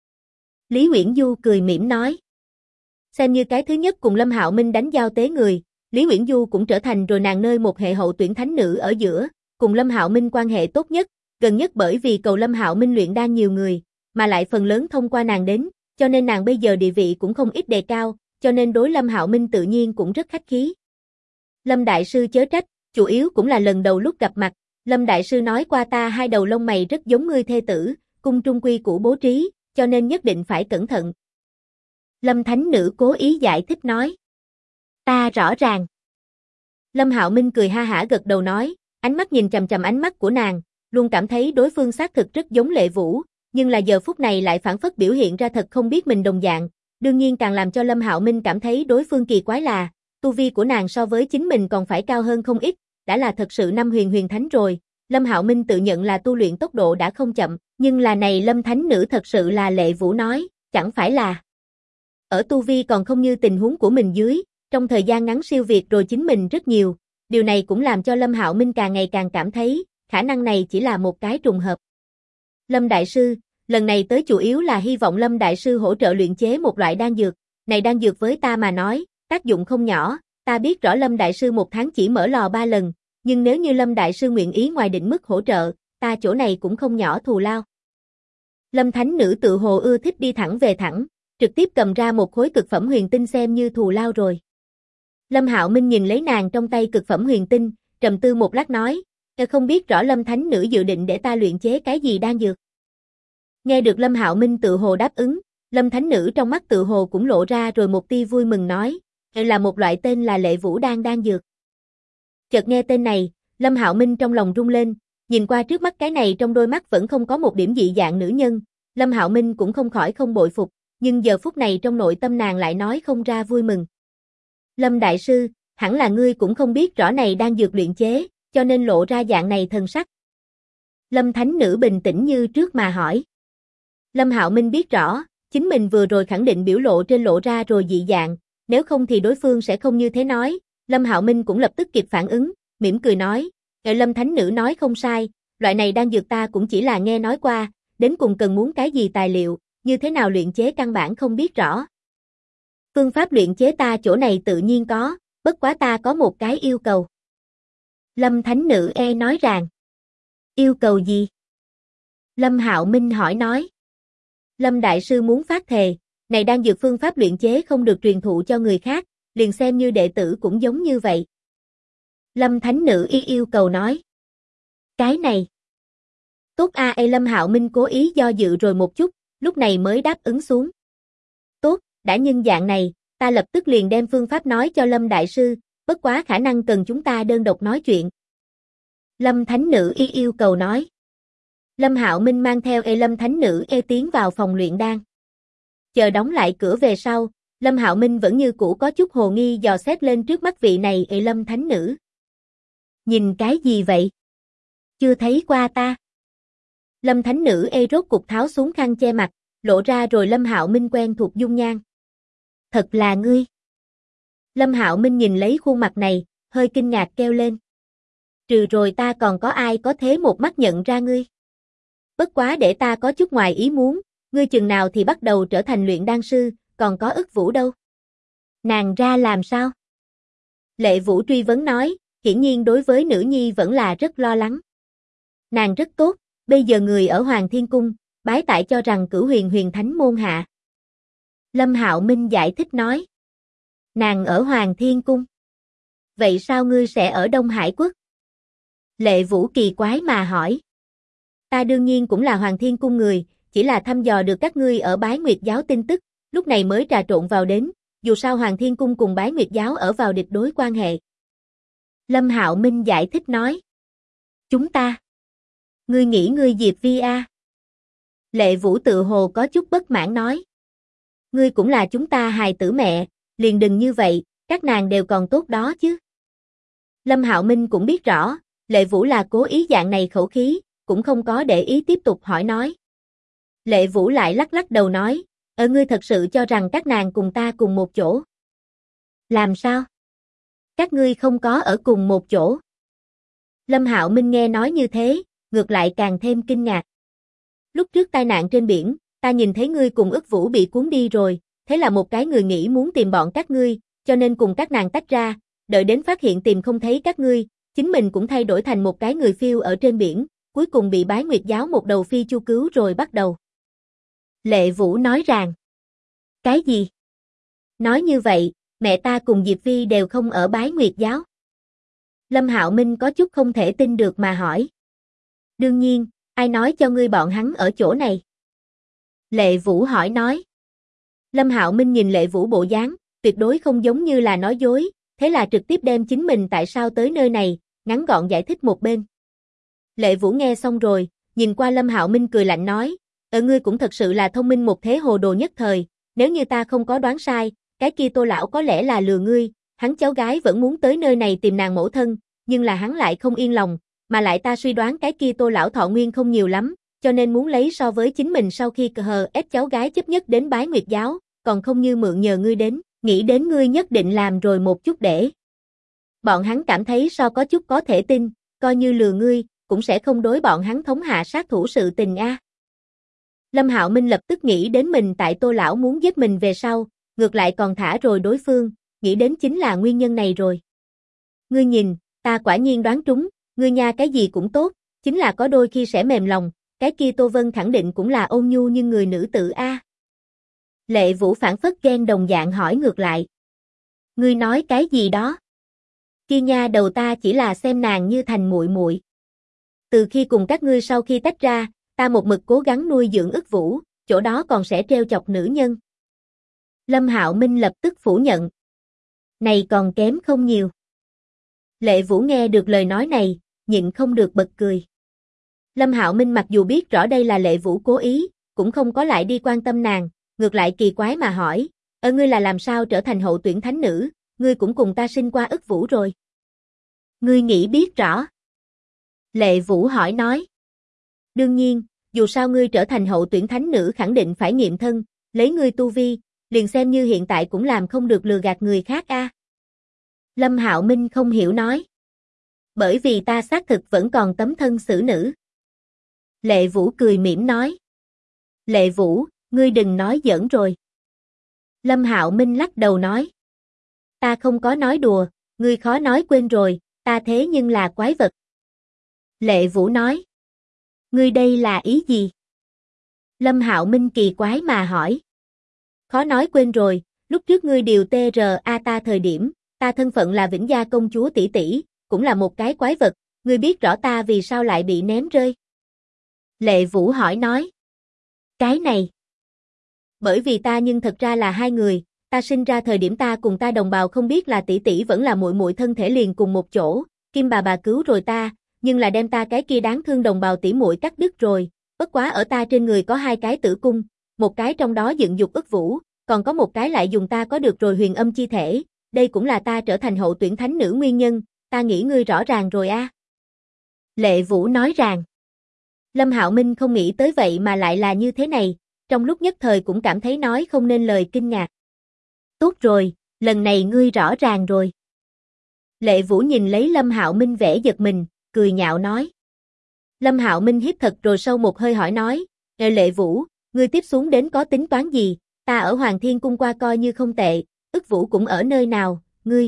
Lý Uyển Du cười mỉm nói. Xem như cái thứ nhất cùng Lâm Hạo Minh đánh giao tế người, Lý Uyển Du cũng trở thành rồi nàng nơi một hệ hậu tuyển thánh nữ ở giữa, cùng Lâm Hạo Minh quan hệ tốt nhất, gần nhất bởi vì cầu Lâm Hạo Minh luyện đan nhiều người, mà lại phần lớn thông qua nàng đến, cho nên nàng bây giờ địa vị cũng không ít đề cao, cho nên đối Lâm Hạo Minh tự nhiên cũng rất khách khí. Lâm đại sư chớ trách, chủ yếu cũng là lần đầu lúc gặp mặt, Lâm đại sư nói qua ta hai đầu lông mày rất giống ngươi thê tử, cung trung quy cũ bố trí, cho nên nhất định phải cẩn thận. Lâm thánh nữ cố ý giải thích nói. Ta rõ ràng. Lâm Hạo Minh cười ha hả gật đầu nói, ánh mắt nhìn chằm chằm ánh mắt của nàng, luôn cảm thấy đối phương xác thực rất giống Lệ Vũ, nhưng là giờ phút này lại phản phất biểu hiện ra thật không biết mình đồng dạng, đương nhiên càng làm cho Lâm Hạo Minh cảm thấy đối phương kỳ quái là, tu vi của nàng so với chính mình còn phải cao hơn không ít, đã là thật sự năm huyền huyền thánh rồi. Lâm Hạo Minh tự nhận là tu luyện tốc độ đã không chậm, nhưng là này Lâm thánh nữ thật sự là Lệ Vũ nói, chẳng phải là ở tu vi còn không như tình huống của mình dưới, trong thời gian ngắn siêu việt rồi chính mình rất nhiều, điều này cũng làm cho Lâm Hạo Minh càng ngày càng cảm thấy, khả năng này chỉ là một cái trùng hợp. Lâm đại sư, lần này tới chủ yếu là hy vọng Lâm đại sư hỗ trợ luyện chế một loại đan dược, này đan dược với ta mà nói, tác dụng không nhỏ, ta biết rõ Lâm đại sư một tháng chỉ mở lò 3 lần, nhưng nếu như Lâm đại sư nguyện ý ngoài định mức hỗ trợ, ta chỗ này cũng không nhỏ thù lao. Lâm thánh nữ tự hồ ưa thích đi thẳng về thẳng, trực tiếp cầm ra một khối cực phẩm huyền tinh xem như thù lao rồi. Lâm Hạo Minh nhìn lấy nàng trong tay cực phẩm huyền tinh, trầm tư một lát nói, không biết rõ Lâm thánh nữ dự định để ta luyện chế cái gì đan dược. Nghe được Lâm Hạo Minh tự hồ đáp ứng, Lâm thánh nữ trong mắt tự hồ cũng lộ ra rồi một tia vui mừng nói, là một loại tên là Lệ Vũ đan dược. Chợt nghe tên này, Lâm Hạo Minh trong lòng rung lên, nhìn qua trước mắt cái này trong đôi mắt vẫn không có một điểm dị dạng nữ nhân, Lâm Hạo Minh cũng không khỏi không bội phục, nhưng giờ phút này trong nội tâm nàng lại nói không ra vui mừng. Lâm đại sư, hẳn là ngươi cũng không biết rõ này đang dược luyện chế, cho nên lộ ra dạng này thần sắc. Lâm thánh nữ bình tĩnh như trước mà hỏi. Lâm Hạo Minh biết rõ, chính mình vừa rồi khẳng định biểu lộ trên lộ ra rồi dị dạng, nếu không thì đối phương sẽ không như thế nói. Lâm Hạo Minh cũng lập tức kịp phản ứng, mỉm cười nói, Lâm thánh nữ nói không sai, loại này đan dược ta cũng chỉ là nghe nói qua, đến cùng cần muốn cái gì tài liệu, như thế nào luyện chế căn bản không biết rõ. Phương pháp luyện chế ta chỗ này tự nhiên có, bất quá ta có một cái yêu cầu. Lâm thánh nữ nói rằng. Yêu cầu gì? Lâm Hạo Minh hỏi nói. Lâm Đại Sư muốn phát thề, này đan dược phương pháp luyện chế không được truyền thụ cho người khác, liền xem như đệ tử cũng giống như vậy. Lâm Thánh Nữ yêu cầu nói. Cái này. Tốt a. Lâm Hạo Minh cố ý do dự rồi một chút, lúc này mới đáp ứng xuống. Tốt, đã nhân dạng này, ta lập tức liền đem phương pháp nói cho Lâm Đại Sư, bất quá khả năng cần chúng ta đơn độc nói chuyện. Lâm Thánh Nữ yêu cầu nói. Lâm Hạo Minh mang theo Lâm Thánh Nữ tiến vào phòng luyện đan. Chờ đóng lại cửa về sau, Lâm Hạo Minh vẫn như cũ có chút hồ nghi dò xét lên trước mắt vị này Lâm Thánh Nữ. Nhìn cái gì vậy? Chưa thấy qua ta. Lâm Thánh Nữ rốt cục tháo xuống khăn che mặt, lộ ra rồi Lâm Hạo Minh quen thuộc dung nhan. Thật là ngươi. Lâm Hạo Minh nhìn lấy khuôn mặt này, hơi kinh ngạc kêu lên. Trừ rồi ta còn có ai có thế một mắt nhận ra ngươi. Bất quá để ta có chút ngoài ý muốn, ngươi chừng nào thì bắt đầu trở thành luyện đan sư, còn có Ức Vũ đâu? Nàng ra làm sao? Lệ Vũ truy vấn nói, hiển nhiên đối với nữ nhi vẫn là rất lo lắng. Nàng rất tốt, bây giờ người ở Hoàng Thiên Cung, bái tại cho rằng Cửu Huyền Huyền Thánh môn hạ. Lâm Hạo Minh giải thích nói. Nàng ở Hoàng Thiên Cung. Vậy sao ngươi sẽ ở Đông Hải Quốc? Lệ Vũ kỳ quái mà hỏi. Ta đương nhiên cũng là Hoàng Thiên Cung người, chỉ là thăm dò được các ngươi ở Bái Nguyệt Giáo tin tức, lúc này mới trà trộn vào đến, dù sao Hoàng Thiên Cung cùng Bái Nguyệt Giáo ở vào địch đối quan hệ. Lâm Hạo Minh giải thích nói. Chúng ta. Ngươi nghĩ ngươi Diệp Vi a? Lệ Vũ tự hồ có chút bất mãn nói. Ngươi cũng là chúng ta hài tử mẹ, liền đừng như vậy, các nàng đều còn tốt đó chứ. Lâm Hạo Minh cũng biết rõ, Lệ Vũ là cố ý dạng này khẩu khí, cũng không có để ý tiếp tục hỏi nói. Lệ Vũ lại lắc lắc đầu nói, ngươi thật sự cho rằng các nàng cùng ta cùng một chỗ. Làm sao? Các ngươi không có ở cùng một chỗ. Lâm Hạo Minh nghe nói như thế, ngược lại càng thêm kinh ngạc. Lúc trước tai nạn trên biển, ta nhìn thấy ngươi cùng Ức Vũ bị cuốn đi rồi, thế là một cái người nghĩ muốn tìm bọn các ngươi, cho nên cùng các nàng tách ra, đợi đến phát hiện tìm không thấy các ngươi, chính mình cũng thay đổi thành một cái người phiêu ở trên biển, cuối cùng bị Bái Nguyệt Giáo một đầu phi chu cứu rồi bắt đầu. Lệ Vũ nói rằng, cái gì? Nói như vậy, mẹ ta cùng Diệp Vi đều không ở Bái Nguyệt Giáo. Lâm Hạo Minh có chút không thể tin được mà hỏi. Đương nhiên, ai nói cho ngươi bọn hắn ở chỗ này? Lệ Vũ hỏi nói. Lâm Hạo Minh nhìn Lệ Vũ bộ dáng, tuyệt đối không giống như là nói dối, thế là trực tiếp đem chính mình tại sao tới nơi này, ngắn gọn giải thích một bên. Lệ Vũ nghe xong rồi, nhìn qua Lâm Hạo Minh cười lạnh nói, ngươi cũng thật sự là thông minh một thế hồ đồ nhất thời, nếu như ta không có đoán sai, cái kia Tô lão có lẽ là lừa ngươi, hắn cháu gái vẫn muốn tới nơi này tìm nàng mẫu thân, nhưng là hắn lại không yên lòng, mà lại ta suy đoán cái kia Tô lão thọ nguyên không nhiều lắm, cho nên muốn lấy so với chính mình sau khi ép cháu gái chấp nhất đến Bái Nguyệt Giáo, còn không như mượn nhờ ngươi đến, nghĩ đến ngươi nhất định làm rồi một chút để. Bọn hắn cảm thấy so có chút có thể tin, coi như lừa ngươi, cũng sẽ không đối bọn hắn thống hạ sát thủ sự tình a. Lâm Hạo Minh lập tức nghĩ đến mình tại Tô lão muốn giết mình về sau, ngược lại còn thả rồi đối phương, nghĩ đến chính là nguyên nhân này rồi. Ngươi nhìn, ta quả nhiên đoán trúng, ngươi nha cái gì cũng tốt, chính là có đôi khi sẽ mềm lòng, cái kia Tô Vân khẳng định cũng là ôn nhu như người nữ tử a. Lệ Vũ phản phất ghen đồng dạng hỏi ngược lại. Ngươi nói cái gì đó? Kia nha đầu ta chỉ là xem nàng như thành muội muội. Từ khi cùng các ngươi sau khi tách ra, ta một mực cố gắng nuôi dưỡng Ức Vũ, chỗ đó còn sẽ trêu chọc nữ nhân. Lâm Hạo Minh lập tức phủ nhận. Này còn kém không nhiều. Lệ Vũ nghe được lời nói này, nhịn không được bật cười. Lâm Hạo Minh mặc dù biết rõ đây là Lệ Vũ cố ý, cũng không có lại đi quan tâm nàng, ngược lại kỳ quái mà hỏi, ngươi là làm sao trở thành hậu tuyển thánh nữ, ngươi cũng cùng ta sinh qua Ức Vũ rồi. Ngươi nghĩ biết rõ. Lệ Vũ hỏi nói. Đương nhiên, dù sao ngươi trở thành hậu tuyển thánh nữ khẳng định phải nghiệm thân, lấy ngươi tu vi, liền xem như hiện tại cũng làm không được lừa gạt người khác a. Lâm Hạo Minh không hiểu nói. Bởi vì ta xác thực vẫn còn tấm thân xử nữ. Lệ Vũ cười mỉm nói. Lệ Vũ, ngươi đừng nói giỡn rồi. Lâm Hạo Minh lắc đầu nói. Ta không có nói đùa, ngươi khó nói quên rồi, ta thế nhưng là quái vật. Lệ Vũ nói. Ngươi đây là ý gì? Lâm Hạo Minh kỳ quái mà hỏi. Khó nói quên rồi, lúc trước ngươi điều TRA ta thời điểm, ta thân phận là Vĩnh Gia công chúa tỷ tỷ, cũng là một cái quái vật, ngươi biết rõ ta vì sao lại bị ném rơi? Lệ Vũ hỏi nói. Cái này. Bởi vì ta nhưng thật ra là hai người, ta sinh ra thời điểm ta cùng ta đồng bào không biết là tỷ tỷ vẫn là muội muội thân thể liền cùng một chỗ, Kim bà cứu rồi ta, nhưng là đem ta cái kia đáng thương đồng bào tỷ muội cắt đứt rồi, bất quá ở ta trên người có hai cái tử cung, một cái trong đó dựng dục ức vũ, còn có một cái lại dùng ta có được rồi huyền âm chi thể, đây cũng là ta trở thành hậu tuyển thánh nữ nguyên nhân, ta nghĩ ngươi rõ ràng rồi a. Lệ Vũ nói rằng. Lâm Hạo Minh không nghĩ tới vậy mà lại là như thế này, trong lúc nhất thời cũng cảm thấy nói không nên lời kinh ngạc. Tốt rồi, lần này ngươi rõ ràng rồi. Lệ Vũ nhìn lấy Lâm Hạo Minh vẻ giật mình, cười nhạo nói. Lâm Hạo Minh hít thật rồi sâu một hơi hỏi nói, Lệ Vũ, ngươi tiếp xuống đến có tính toán gì, ta ở Hoàng Thiên Cung qua coi như không tệ, ức Vũ cũng ở nơi nào, ngươi.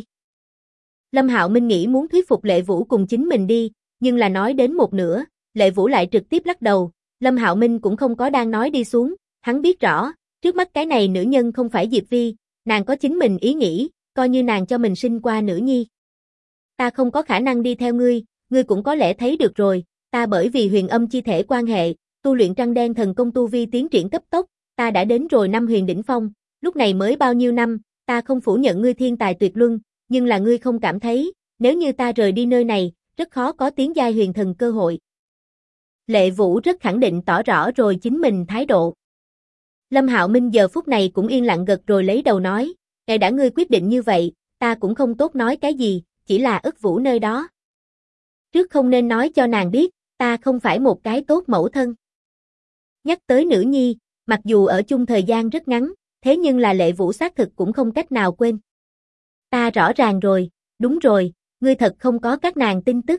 Lâm Hạo Minh nghĩ muốn thuyết phục Lệ Vũ cùng chính mình đi, nhưng là nói đến một nửa, Lệ Vũ lại trực tiếp lắc đầu, Lâm Hạo Minh cũng không có đang nói đi xuống, hắn biết rõ, trước mắt cái này nữ nhân không phải Diệp Vi, nàng có chính mình ý nghĩ, coi như nàng cho mình sinh qua nữ nhi. Ta không có khả năng đi theo ngươi, ngươi cũng có lẽ thấy được rồi, ta bởi vì huyền âm chi thể quan hệ, tu luyện trăng đen thần công tu vi tiến triển cấp tốc, ta đã đến rồi năm huyền đỉnh phong, lúc này mới bao nhiêu năm, ta không phủ nhận ngươi thiên tài tuyệt luân, nhưng là ngươi không cảm thấy, nếu như ta rời đi nơi này, rất khó có tiến giai huyền thần cơ hội. Lệ Vũ rất khẳng định tỏ rõ rồi chính mình thái độ. Lâm Hạo Minh giờ phút này cũng yên lặng gật rồi lấy đầu nói, đã ngươi quyết định như vậy, ta cũng không tốt nói cái gì, chỉ là ức Vũ nơi đó. Trước không nên nói cho nàng biết, ta không phải một cái tốt mẫu thân. Nhắc tới nữ nhi, mặc dù ở chung thời gian rất ngắn, thế nhưng là Lệ Vũ xác thực cũng không cách nào quên. Ta rõ ràng rồi, đúng rồi, ngươi thật không có các nàng tin tức.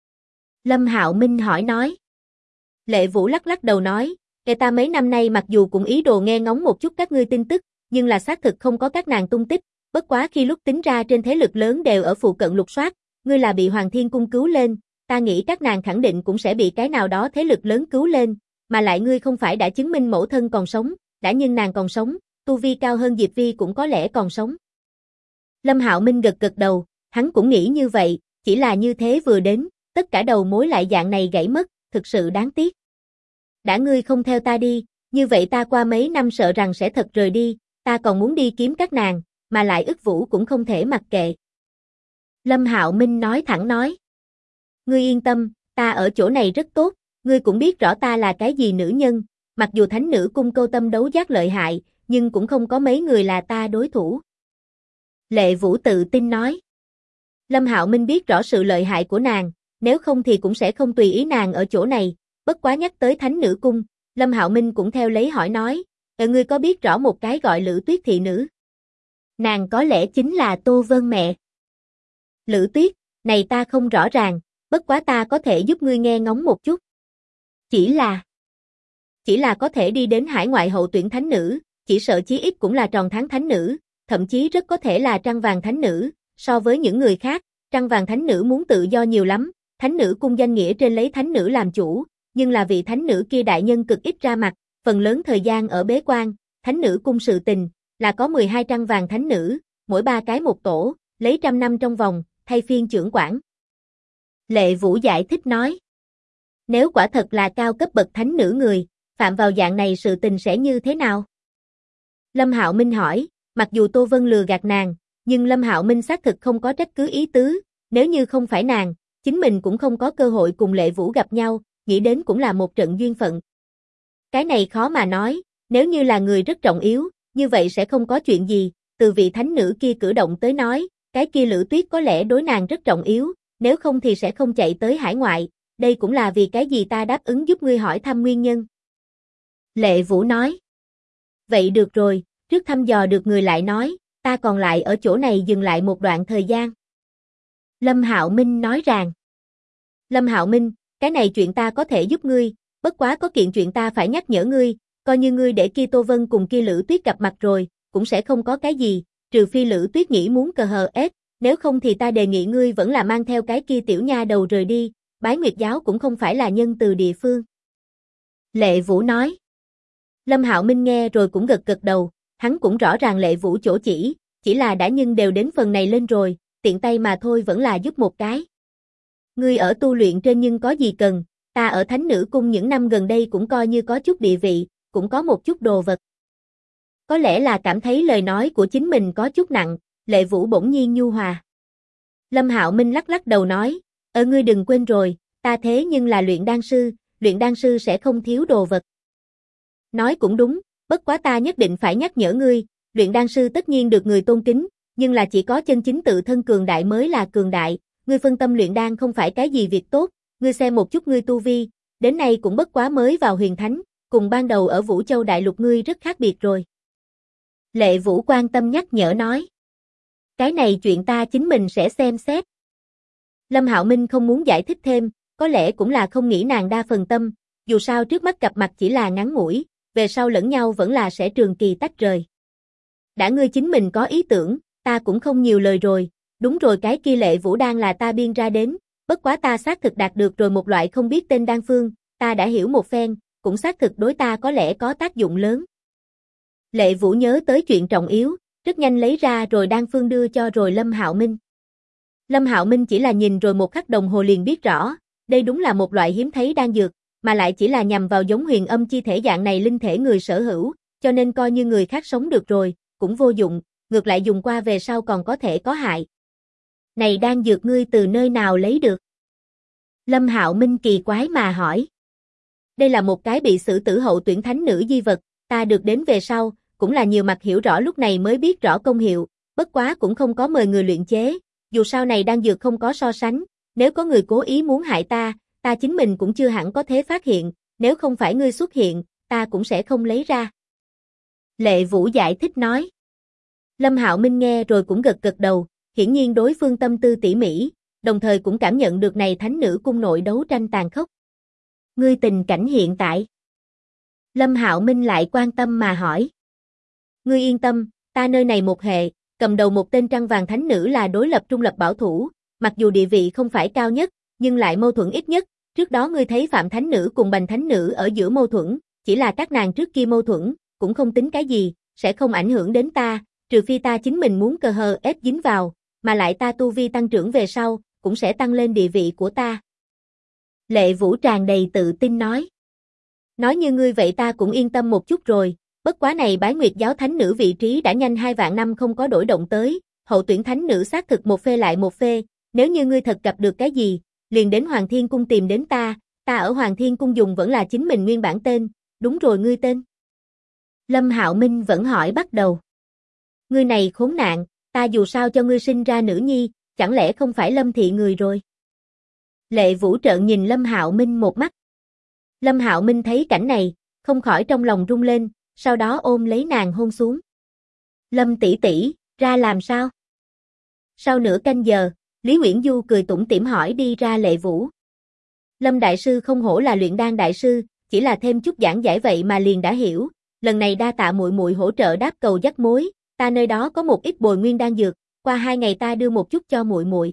Lâm Hạo Minh hỏi nói. Lệ Vũ lắc lắc đầu nói, ta mấy năm nay mặc dù cũng ý đồ nghe ngóng một chút các ngươi tin tức, nhưng là xác thực không có các nàng tung tích, bất quá khi lúc tính ra trên thế lực lớn đều ở phụ cận lục soát, ngươi là bị Hoàng Thiên Cung cứu lên, ta nghĩ các nàng khẳng định cũng sẽ bị cái nào đó thế lực lớn cứu lên, mà lại ngươi không phải đã chứng minh mẫu thân còn sống, đã nhưng nàng còn sống, tu vi cao hơn Diệp Vi cũng có lẽ còn sống. Lâm Hạo Minh gật gật đầu, hắn cũng nghĩ như vậy, chỉ là như thế vừa đến, tất cả đầu mối lại dạng này gãy mất, thực sự đáng tiếc. Đã ngươi không theo ta đi, như vậy ta qua mấy năm sợ rằng sẽ thật rời đi, ta còn muốn đi kiếm các nàng, mà lại ức Vũ cũng không thể mặc kệ. Lâm Hạo Minh nói thẳng nói. Ngươi yên tâm, ta ở chỗ này rất tốt, ngươi cũng biết rõ ta là cái gì nữ nhân, mặc dù thánh nữ cung câu tâm đấu giác lợi hại, nhưng cũng không có mấy người là ta đối thủ. Lệ Vũ tự tin nói. Lâm Hạo Minh biết rõ sự lợi hại của nàng, nếu không thì cũng sẽ không tùy ý nàng ở chỗ này, bất quá nhắc tới thánh nữ cung, Lâm Hạo Minh cũng theo lấy hỏi nói, ngươi có biết rõ một cái gọi Lữ Tuyết thị nữ? Nàng có lẽ chính là Tô Vân mẹ. Lữ Tuyết, này ta không rõ ràng, bất quá ta có thể giúp ngươi nghe ngóng một chút. Chỉ là có thể đi đến hải ngoại hậu tuyển thánh nữ, chỉ sợ chí ít cũng là tròn tháng thánh nữ, thậm chí rất có thể là trăng vàng thánh nữ, so với những người khác, trăng vàng thánh nữ muốn tự do nhiều lắm, thánh nữ cung danh nghĩa trên lấy thánh nữ làm chủ, nhưng là vị thánh nữ kia đại nhân cực ít ra mặt, phần lớn thời gian ở bế quan, thánh nữ cung sự tình, là có 12 trăng vàng thánh nữ, mỗi 3 cái một tổ, lấy trăm năm trong vòng, thay phiên trưởng quản. Lệ Vũ giải thích nói. Nếu quả thật là cao cấp bậc thánh nữ người, phạm vào dạng này sự tình sẽ như thế nào? Lâm Hạo Minh hỏi, mặc dù Tô Vân lừa gạt nàng, nhưng Lâm Hạo Minh xác thực không có trách cứ ý tứ, nếu như không phải nàng, chính mình cũng không có cơ hội cùng Lệ Vũ gặp nhau, nghĩ đến cũng là một trận duyên phận. Cái này khó mà nói, nếu như là người rất trọng yếu, như vậy sẽ không có chuyện gì, từ vị thánh nữ kia cử động tới nói, cái kia Lữ Tuyết có lẽ đối nàng rất trọng yếu, nếu không thì sẽ không chạy tới hải ngoại, đây cũng là vì cái gì ta đáp ứng giúp ngươi hỏi thăm nguyên nhân. Lệ Vũ nói. Vậy được rồi, trước thăm dò được người lại nói, ta còn lại ở chỗ này dừng lại một đoạn thời gian. Lâm Hạo Minh nói rằng. Lâm Hạo Minh, cái này chuyện ta có thể giúp ngươi, bất quá có kiện chuyện ta phải nhắc nhở ngươi, coi như ngươi để kia Tô Vân cùng kia Lữ Tuyết gặp mặt rồi, cũng sẽ không có cái gì, trừ phi Lữ Tuyết nghĩ muốn cờ hờ ép, nếu không thì ta đề nghị ngươi vẫn là mang theo cái kia tiểu nha đầu rời đi, Bái Nguyệt giáo cũng không phải là nhân từ địa phương. Lệ Vũ nói. Lâm Hạo Minh nghe rồi cũng gật gật đầu, hắn cũng rõ ràng Lệ Vũ chỗ chỉ là đã nhưng đều đến phần này lên rồi, tiện tay mà thôi vẫn là giúp một cái. Ngươi ở tu luyện trên nhưng có gì cần, ta ở Thánh Nữ Cung những năm gần đây cũng coi như có chút địa vị, cũng có một chút đồ vật. Có lẽ là cảm thấy lời nói của chính mình có chút nặng, Lệ Vũ bỗng nhiên nhu hòa. Lâm Hạo Minh lắc lắc đầu nói, ngươi đừng quên rồi, ta thế nhưng là luyện đan sư sẽ không thiếu đồ vật. Nói cũng đúng, bất quá ta nhất định phải nhắc nhở ngươi, luyện đan sư tất nhiên được người tôn kính, nhưng là chỉ có chân chính tự thân cường đại mới là cường đại, ngươi phân tâm luyện đan không phải cái gì việc tốt, ngươi xem một chút ngươi tu vi, đến nay cũng bất quá mới vào huyền thánh, cùng ban đầu ở Vũ Châu Đại Lục ngươi rất khác biệt rồi. Lệ Vũ quan tâm nhắc nhở nói. Cái này chuyện ta chính mình sẽ xem xét. Lâm Hạo Minh không muốn giải thích thêm, có lẽ cũng là không nghĩ nàng đa phần tâm, dù sao trước mắt gặp mặt chỉ là ngắn ngủi, về sau lẫn nhau vẫn là sẽ trường kỳ tách rời. Đã ngươi chính mình có ý tưởng, ta cũng không nhiều lời rồi, đúng rồi cái kia Lệ Vũ đan là ta biên ra đến, bất quá ta xác thực đạt được rồi một loại không biết tên đan phương, ta đã hiểu một phen, cũng xác thực đối ta có lẽ có tác dụng lớn. Lệ Vũ nhớ tới chuyện trọng yếu, rất nhanh lấy ra rồi đan phương đưa cho rồi Lâm Hạo Minh. Lâm Hạo Minh chỉ là nhìn rồi một khắc đồng hồ liền biết rõ, đây đúng là một loại hiếm thấy đan dược, mà lại chỉ là nhằm vào giống huyền âm chi thể dạng này linh thể người sở hữu, cho nên coi như người khác sống được rồi, cũng vô dụng, ngược lại dùng qua về sau còn có thể có hại. Này đan dược ngươi từ nơi nào lấy được? Lâm Hạo Minh kỳ quái mà hỏi. Đây là một cái bị xử tử hậu tuyển thánh nữ di vật, ta được đến về sau, cũng là nhiều mặt hiểu rõ lúc này mới biết rõ công hiệu, bất quá cũng không có mời người luyện chế, dù sao này đan dược không có so sánh, nếu có người cố ý muốn hại ta chính mình cũng chưa hẳn có thể phát hiện, nếu không phải ngươi xuất hiện, ta cũng sẽ không lấy ra. Lệ Vũ giải thích nói. Lâm Hạo Minh nghe rồi cũng gật gật đầu, hiển nhiên đối phương tâm tư tỉ mỉ, đồng thời cũng cảm nhận được này thánh nữ cung nội đấu tranh tàn khốc. Ngươi tình cảnh hiện tại. Lâm Hạo Minh lại quan tâm mà hỏi. Ngươi yên tâm, ta nơi này một hệ, cầm đầu một tên trăng vàng thánh nữ là đối lập trung lập bảo thủ, mặc dù địa vị không phải cao nhất, nhưng lại mâu thuẫn ít nhất, trước đó ngươi thấy Phạm thánh nữ cùng Bành thánh nữ ở giữa mâu thuẫn, chỉ là các nàng trước kia mâu thuẫn, cũng không tính cái gì, sẽ không ảnh hưởng đến ta, trừ phi ta chính mình muốn cờ hờ ép dính vào, mà lại ta tu vi tăng trưởng về sau, cũng sẽ tăng lên địa vị của ta. Lệ Vũ tràn đầy tự tin nói. Nói như ngươi vậy ta cũng yên tâm một chút rồi, bất quá này Bái Nguyệt giáo thánh nữ vị trí đã nhanh 2 vạn năm không có đổi động tới, hậu tuyển thánh nữ xác thực một phê lại một phê, nếu như ngươi thật gặp được cái gì, liền đến Hoàng Thiên Cung tìm đến ta ở Hoàng Thiên Cung dùng vẫn là chính mình nguyên bản tên, đúng rồi ngươi tên. Lâm Hạo Minh vẫn hỏi bắt đầu. Ngươi này khốn nạn, ta dù sao cho ngươi sinh ra nữ nhi, chẳng lẽ không phải Lâm thị người rồi? Lệ Vũ trợn nhìn Lâm Hạo Minh một mắt. Lâm Hạo Minh thấy cảnh này, không khỏi trong lòng rung lên, sau đó ôm lấy nàng hôn xuống. Lâm tỷ tỷ, ra làm sao? Sau nửa canh giờ, Lý Uyển Du cười tủm tỉm hỏi đi ra Lệ Vũ. Lâm đại sư không hổ là luyện đan đại sư, chỉ là thêm chút giảng giải vậy mà liền đã hiểu, lần này đa tạ muội muội hỗ trợ đáp cầu dắt mối, ta nơi đó có một ít bồi nguyên đan dược, qua 2 ngày ta đưa một chút cho muội muội.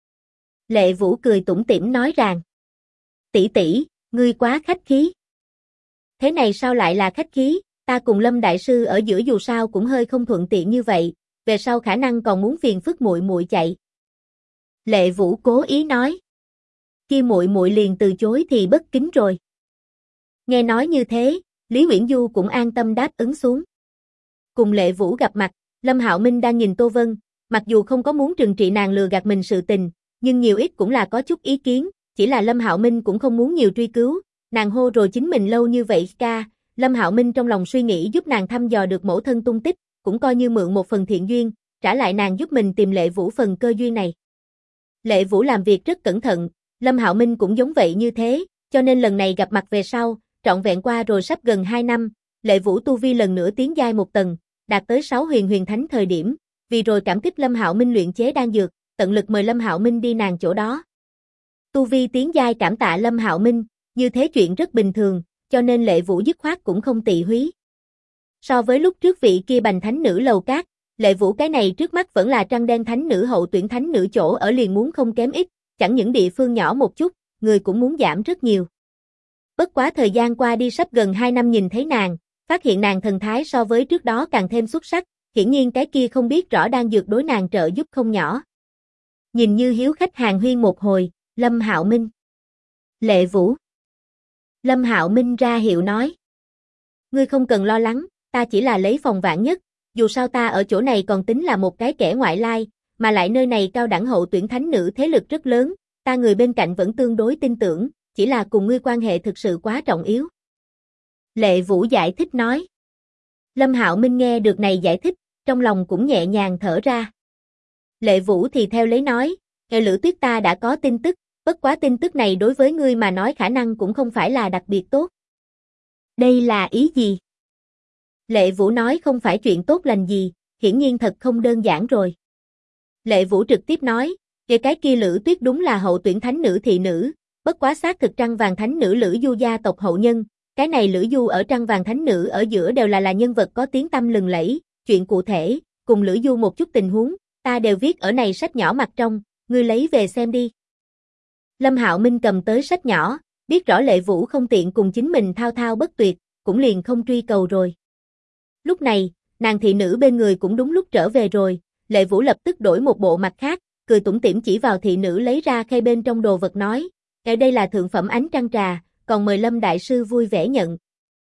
Lệ Vũ cười tủm tỉm nói rằng. Tỷ tỷ, ngươi quá khách khí. Thế này sao lại là khách khí, ta cùng Lâm đại sư ở giữa dù sao cũng hơi không thuận tiện như vậy, về sau khả năng còn muốn phiền phức muội muội chạy. Lệ Vũ cố ý nói. Kia muội muội liền từ chối thì bất kính rồi. Nghe nói như thế, Lý Uyển Du cũng an tâm đáp ứng xuống. Cùng Lệ Vũ gặp mặt, Lâm Hạo Minh đang nhìn Tô Vân, mặc dù không có muốn trừng trị nàng lừa gạt mình sự tình, nhưng nhiều ít cũng là có chút ý kiến, chỉ là Lâm Hạo Minh cũng không muốn nhiều truy cứu, nàng hô rồi chính mình lâu như vậy ca, Lâm Hạo Minh trong lòng suy nghĩ giúp nàng thăm dò được mẫu thân tung tích, cũng coi như mượn một phần thiện duyên, trả lại nàng giúp mình tìm Lệ Vũ phần cơ duyên này. Lệ Vũ làm việc rất cẩn thận, Lâm Hạo Minh cũng giống vậy như thế, cho nên lần này gặp mặt về sau, trọn vẹn qua rồi sắp gần 2 năm, Lệ Vũ tu vi lần nữa tiến giai một tầng, đạt tới 6 huyền thánh thời điểm, vì rồi cảm kích Lâm Hạo Minh luyện chế đan dược, tận lực mời Lâm Hạo Minh đi nàng chỗ đó. Tu vi tiến giai cảm tạ Lâm Hạo Minh, như thế chuyện rất bình thường, cho nên Lệ Vũ dứt khoát cũng không tị húy. So với lúc trước vị kia Bành thánh nữ lầu cát, Lệ Vũ cái này trước mắt vẫn là trăng đen thánh nữ hậu tuyển thánh nữ chỗ ở liền muốn không kém ít, chẳng những địa phương nhỏ một chút, người cũng muốn giảm rất nhiều. Bất quá thời gian qua đi sắp gần 2 năm nhìn thấy nàng, phát hiện nàng thần thái so với trước đó càng thêm xuất sắc, hiển nhiên cái kia không biết rõ đang dược đối nàng trợ giúp không nhỏ. Nhìn như hiếu khách hàng huyên một hồi, Lâm Hạo Minh. Lệ Vũ. Lâm Hạo Minh ra hiệu nói. Ngươi không cần lo lắng, ta chỉ là lấy phòng vạn nhất, dù sao ta ở chỗ này còn tính là một cái kẻ ngoại lai, mà lại nơi này cao đẳng hậu tuyển thánh nữ thế lực rất lớn, ta người bên cạnh vẫn tương đối tin tưởng, chỉ là cùng ngươi quan hệ thực sự quá trọng yếu. Lệ Vũ giải thích nói. Lâm Hạo Minh nghe được này giải thích, trong lòng cũng nhẹ nhàng thở ra. Lệ Vũ thì theo lấy nói, Lữ Tuyết ta đã có tin tức, bất quá tin tức này đối với ngươi mà nói khả năng cũng không phải là đặc biệt tốt. Đây là ý gì? Lệ Vũ nói không phải chuyện tốt lành gì, hiển nhiên thật không đơn giản rồi. Lệ Vũ trực tiếp nói, cái kia Lữ Tuyết đúng là hậu tuyển thánh nữ thị nữ, bất quá xác thực trăng vàng thánh nữ Lữ Du gia tộc hậu nhân, cái này Lữ Du ở trăng vàng thánh nữ ở giữa đều là nhân vật có tiếng tăm lừng lẫy, chuyện cụ thể, cùng Lữ Du một chút tình huống, ta đều viết ở này sách nhỏ mặt trong, ngươi lấy về xem đi. Lâm Hạo Minh cầm tới sách nhỏ, biết rõ Lệ Vũ không tiện cùng chính mình thao thao bất tuyệt, cũng liền không truy cầu rồi. Lúc này, nàng thị nữ bên người cũng đúng lúc trở về rồi, Lệ Vũ lập tức đổi một bộ mặt khác, cười tủm tỉm chỉ vào thị nữ lấy ra khay bên trong đồ vật nói, ở đây là thượng phẩm ánh trăng trà, còn mời Lâm đại sư vui vẻ nhận.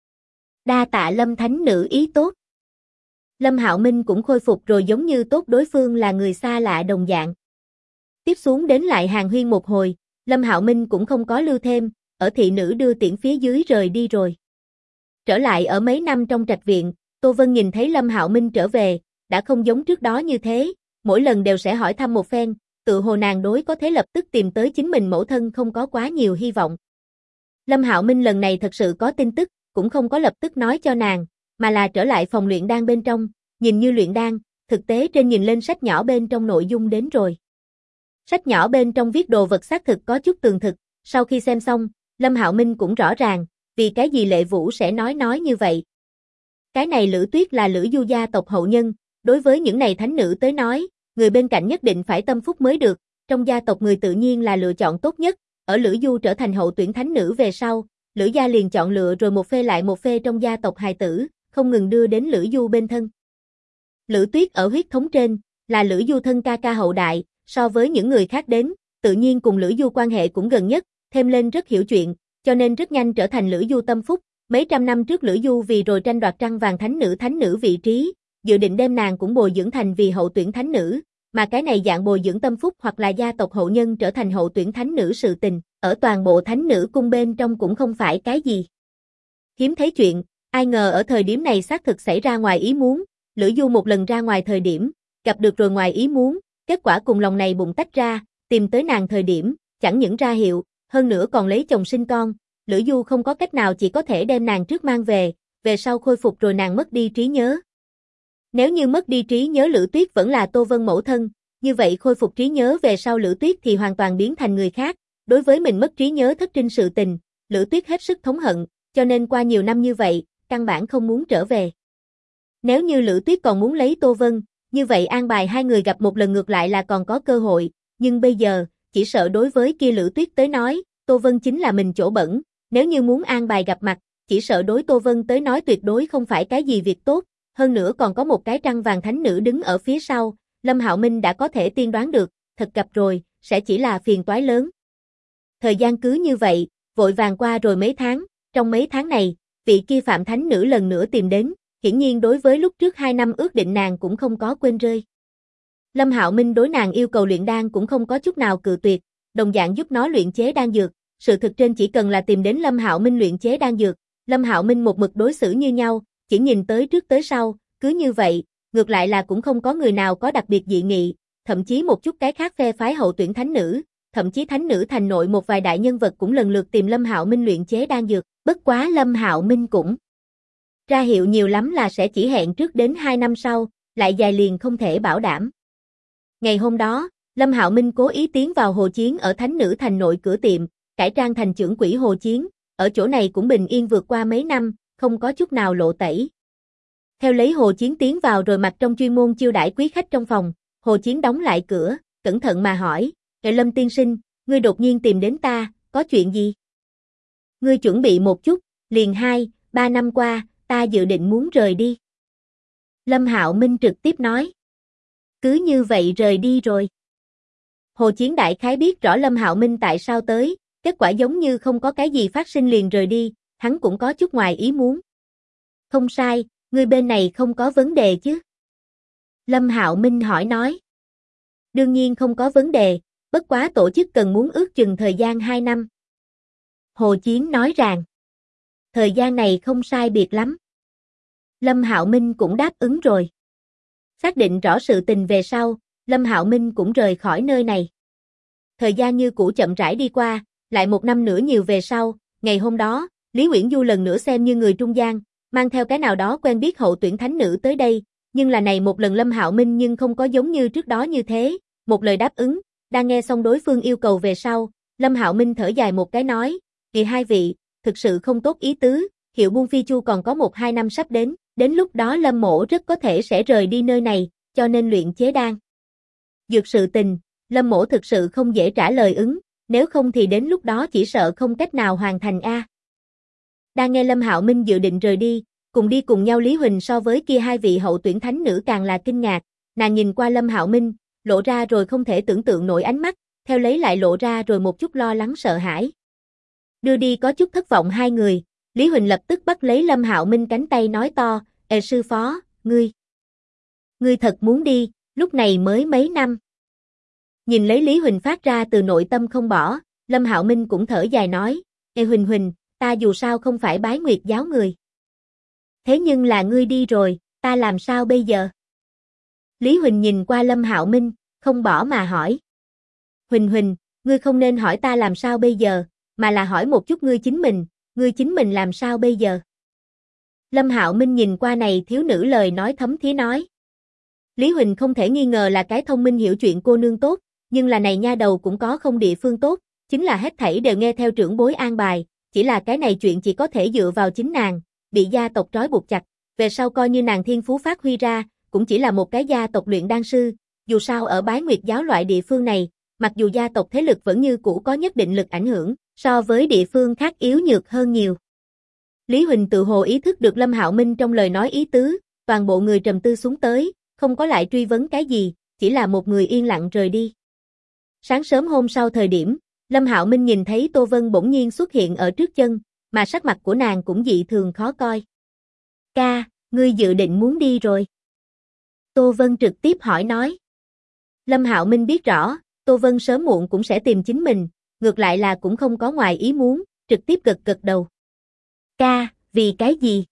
Đa tạ Lâm thánh nữ ý tốt. Lâm Hạo Minh cũng khôi phục rồi giống như tốt đối phương là người xa lạ đồng dạng. Tiếp xuống đến lại hàng huyên một hồi, Lâm Hạo Minh cũng không có lưu thêm, ở thị nữ đưa tiễn phía dưới rời đi rồi. Trở lại ở mấy năm trong trạch viện, Tô Vân nhìn thấy Lâm Hạo Minh trở về, đã không giống trước đó như thế, mỗi lần đều sẽ hỏi thăm một phen, tự hồ nàng đối có thể lập tức tìm tới chính mình mẫu thân không có quá nhiều hy vọng. Lâm Hạo Minh lần này thật sự có tin tức, cũng không có lập tức nói cho nàng, mà là trở lại phòng luyện đan bên trong, nhìn như luyện đan, thực tế trên nhìn lên sách nhỏ bên trong nội dung đến rồi. Sách nhỏ bên trong viết đồ vật xác thực có chút tường thực, sau khi xem xong, Lâm Hạo Minh cũng rõ ràng, vì cái gì Lệ Vũ sẽ nói như vậy. Cái này Lữ Tuyết là Lữ Du gia tộc hậu nhân, đối với những này thánh nữ tới nói, người bên cạnh nhất định phải tâm phúc mới được, trong gia tộc người tự nhiên là lựa chọn tốt nhất, ở Lữ Du trở thành hậu tuyển thánh nữ về sau, Lữ gia liền chọn lựa rồi một phê lại một phê trong gia tộc hài tử, không ngừng đưa đến Lữ Du bên thân. Lữ Tuyết ở huyết thống trên, là Lữ Du thân ca ca hậu đại, so với những người khác đến, tự nhiên cùng Lữ Du quan hệ cũng gần nhất, thêm lên rất hiểu chuyện, cho nên rất nhanh trở thành Lữ Du tâm phúc. Mấy trăm năm trước Lữ Du vì rồi tranh đoạt trăng vàng thánh nữ vị trí, dự định đem nàng cũng bồi dưỡng thành vì hậu tuyển thánh nữ, mà cái này dạng bồi dưỡng tâm phúc hoặc là gia tộc hậu nhân trở thành hậu tuyển thánh nữ sự tình, ở toàn bộ thánh nữ cung bên trong cũng không phải cái gì hiếm thấy chuyện, ai ngờ ở thời điểm này xác thực xảy ra ngoài ý muốn, Lữ Du một lần ra ngoài thời điểm, gặp được rồi ngoài ý muốn, kết quả cùng lòng này bụng tách ra, tìm tới nàng thời điểm, chẳng những ra hiệu, hơn nữa còn lấy chồng sinh con, Lữ Du không có cách nào chỉ có thể đem nàng trước mang về sau khôi phục rồi nàng mất đi trí nhớ. Nếu như mất đi trí nhớ Lữ Tuyết vẫn là Tô Vân mẫu thân, như vậy khôi phục trí nhớ về sau Lữ Tuyết thì hoàn toàn biến thành người khác, đối với mình mất trí nhớ thất trinh sự tình, Lữ Tuyết hết sức thống hận, cho nên qua nhiều năm như vậy, căn bản không muốn trở về. Nếu như Lữ Tuyết còn muốn lấy Tô Vân, như vậy an bài hai người gặp một lần ngược lại là còn có cơ hội, nhưng bây giờ, chỉ sợ đối với kia Lữ Tuyết tới nói, Tô Vân chính là mình chỗ bẩn, nếu như muốn an bài gặp mặt, chỉ sợ đối Tô Vân tới nói tuyệt đối không phải cái gì việc tốt, hơn nữa còn có một cái trăng vàng thánh nữ đứng ở phía sau, Lâm Hạo Minh đã có thể tiên đoán được, thật gặp rồi, sẽ chỉ là phiền toái lớn. Thời gian cứ như vậy, vội vàng qua rồi mấy tháng, trong mấy tháng này, vị kia phạm thánh nữ lần nữa tìm đến, hiển nhiên đối với lúc trước 2 năm ước định nàng cũng không có quên rơi. Lâm Hạo Minh đối nàng yêu cầu luyện đan cũng không có chút nào cự tuyệt, đồng dạng giúp nó luyện chế đan dược, sự thực trên chỉ cần là tìm đến Lâm Hạo Minh luyện chế đan dược, Lâm Hạo Minh một mực đối xử như nhau, chỉ nhìn tới trước tới sau, cứ như vậy, ngược lại là cũng không có người nào có đặc biệt dị nghị, thậm chí một chút cái khác phe phái hậu tuyển thánh nữ, thậm chí thánh nữ thành nội một vài đại nhân vật cũng lần lượt tìm Lâm Hạo Minh luyện chế đan dược, bất quá Lâm Hạo Minh cũng ra hiệu nhiều lắm là sẽ chỉ hẹn trước đến 2 năm sau, lại dài liền không thể bảo đảm. Ngày hôm đó, Lâm Hạo Minh cố ý tiến vào Hồ Chiến ở thánh nữ thành nội cửa tiệm, cải trang thành trưởng quỹ Hồ Chiến, ở chỗ này cũng bình yên vượt qua mấy năm, không có chút nào lộ tẩy. Theo lấy Hồ Chiến tiến vào rồi mặt trong chuyên môn chiêu đãi quý khách trong phòng, Hồ Chiến đóng lại cửa, cẩn thận mà hỏi, Lâm tiên sinh, ngươi đột nhiên tìm đến ta, có chuyện gì? Ngươi chuẩn bị một chút, liền 2, 3 năm qua, ta dự định muốn rời đi. Lâm Hạo Minh trực tiếp nói. Cứ như vậy rời đi rồi. Hồ Chiến đại khái biết rõ Lâm Hạo Minh tại sao tới, kết quả giống như không có cái gì phát sinh liền rời đi, hắn cũng có chút ngoài ý muốn. Không sai, ngươi bên này không có vấn đề chứ? Lâm Hạo Minh hỏi nói. Đương nhiên không có vấn đề, bất quá tổ chức cần muốn ước chừng thời gian 2 năm. Hồ Chiến nói rằng, thời gian này không sai biệt lắm. Lâm Hạo Minh cũng đáp ứng rồi. Xác định rõ sự tình về sau, Lâm Hạo Minh cũng rời khỏi nơi này. Thời gian như cũ chậm rãi đi qua, lại 1 năm nữa nhiều về sau, ngày hôm đó, Lý Uyển Du lần nữa xem như người trung gian, mang theo cái nào đó quen biết hậu tuyển thánh nữ tới đây, nhưng là này một lần Lâm Hạo Minh nhưng không có giống như trước đó như thế, một lời đáp ứng, đang nghe xong đối phương yêu cầu về sau, Lâm Hạo Minh thở dài một cái nói, "Kìa hai vị, thực sự không tốt ý tứ, Hiệu Buôn Phi Chu còn có 1-2 năm sắp đến lúc đó Lâm mỗ rất có thể sẽ rời đi nơi này, cho nên luyện chế đan dược sự tình, Lâm mỗ thực sự không dễ trả lời ứng, nếu không thì đến lúc đó chỉ sợ không cách nào hoàn thành a." Đang nghe Lâm Hạo Minh dự định rời đi, cùng đi cùng nhau Lý Huỳnh so với kia hai vị hậu tuyển thánh nữ càng là kinh ngạc, nàng nhìn qua Lâm Hạo Minh, lộ ra rồi không thể tưởng tượng nổi ánh mắt, theo lấy lại lộ ra rồi một chút lo lắng sợ hãi. Đưa đi có chút thất vọng hai người, Lý Huỳnh lập tức bắt lấy Lâm Hạo Minh cánh tay nói to, "Ê sư phó, ngươi thật muốn đi, lúc này mới mấy năm." Nhìn lấy Lý Huỳnh phát ra từ nội tâm không bỏ, Lâm Hạo Minh cũng thở dài nói, "Ê Huỳnh Huỳnh, ta dù sao không phải bái nguyệt giáo người. Thế nhưng là ngươi đi rồi, ta làm sao bây giờ?" Lý Huỳnh nhìn qua Lâm Hạo Minh, không bỏ mà hỏi. "Huỳnh Huỳnh, ngươi không nên hỏi ta làm sao bây giờ, mà là hỏi một chút ngươi chính mình làm sao bây giờ?" Lâm Hạo Minh nhìn qua này thiếu nữ lời nói thấm thía nói. Lý Huỳnh không thể nghi ngờ là cái thông minh hiểu chuyện cô nương tốt, nhưng là này nha đầu cũng có không địa phương tốt, chính là hết thảy đều nghe theo trưởng bối an bài, chỉ là cái này chuyện chỉ có thể dựa vào chính nàng, bị gia tộc trói buộc chặt, về sau coi như nàng thiên phú phát huy ra, cũng chỉ là một cái gia tộc luyện đan sư, dù sao ở Bái Nguyệt giáo loại địa phương này, mặc dù gia tộc thế lực vẫn như cũ có nhất định lực ảnh hưởng, so với địa phương khác yếu nhược hơn nhiều. Lý Huỳnh tự hồ ý thức được Lâm Hạo Minh trong lời nói ý tứ, toàn bộ người trầm tư xuống tới, không có lại truy vấn cái gì, chỉ là một người yên lặng rời đi. Sáng sớm hôm sau thời điểm, Lâm Hạo Minh nhìn thấy Tô Vân bỗng nhiên xuất hiện ở trước chân, mà sắc mặt của nàng cũng dị thường khó coi. "Ca, ngươi dự định muốn đi rồi?" Tô Vân trực tiếp hỏi nói. Lâm Hạo Minh biết rõ, Tô Vân sớm muộn cũng sẽ tìm chính mình, ngược lại là cũng không có ngoài ý muốn, trực tiếp gật gật đầu. "Ca, vì cái gì?"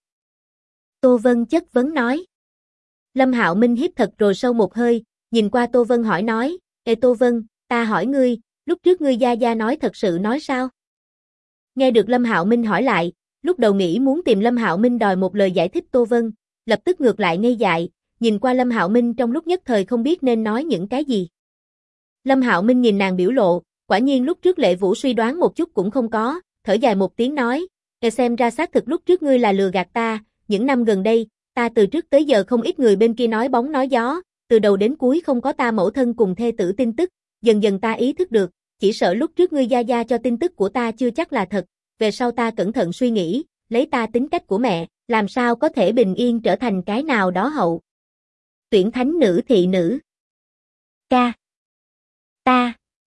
Tô Vân chất vấn nói. Lâm Hạo Minh hít thật rồi sâu một hơi, nhìn qua Tô Vân hỏi nói, "Ê Tô Vân, ta hỏi ngươi, lúc trước ngươi gia gia nói thật sự nói sao?" Nghe được Lâm Hạo Minh hỏi lại, lúc đầu nghĩ muốn tìm Lâm Hạo Minh đòi một lời giải thích Tô Vân, lập tức ngược lại ngây dại, nhìn qua Lâm Hạo Minh trong lúc nhất thời không biết nên nói những cái gì. Lâm Hạo Minh nhìn nàng biểu lộ, quả nhiên lúc trước Lệ Vũ suy đoán một chút cũng không có, thở dài một tiếng nói, "Nghe xem ra xác thực lúc trước ngươi là lừa gạt ta, những năm gần đây, ta từ trước tới giờ không ít người bên kia nói bóng nói gió, từ đầu đến cuối không có ta mẫu thân cùng thê tử tin tức, dần dần ta ý thức được, chỉ sợ lúc trước ngươi gia gia cho tin tức của ta chưa chắc là thật, về sau ta cẩn thận suy nghĩ, lấy ta tính cách của mẹ, làm sao có thể bình yên trở thành cái nào đó hậu tuyển thánh nữ thị nữ." "Ca, ta..."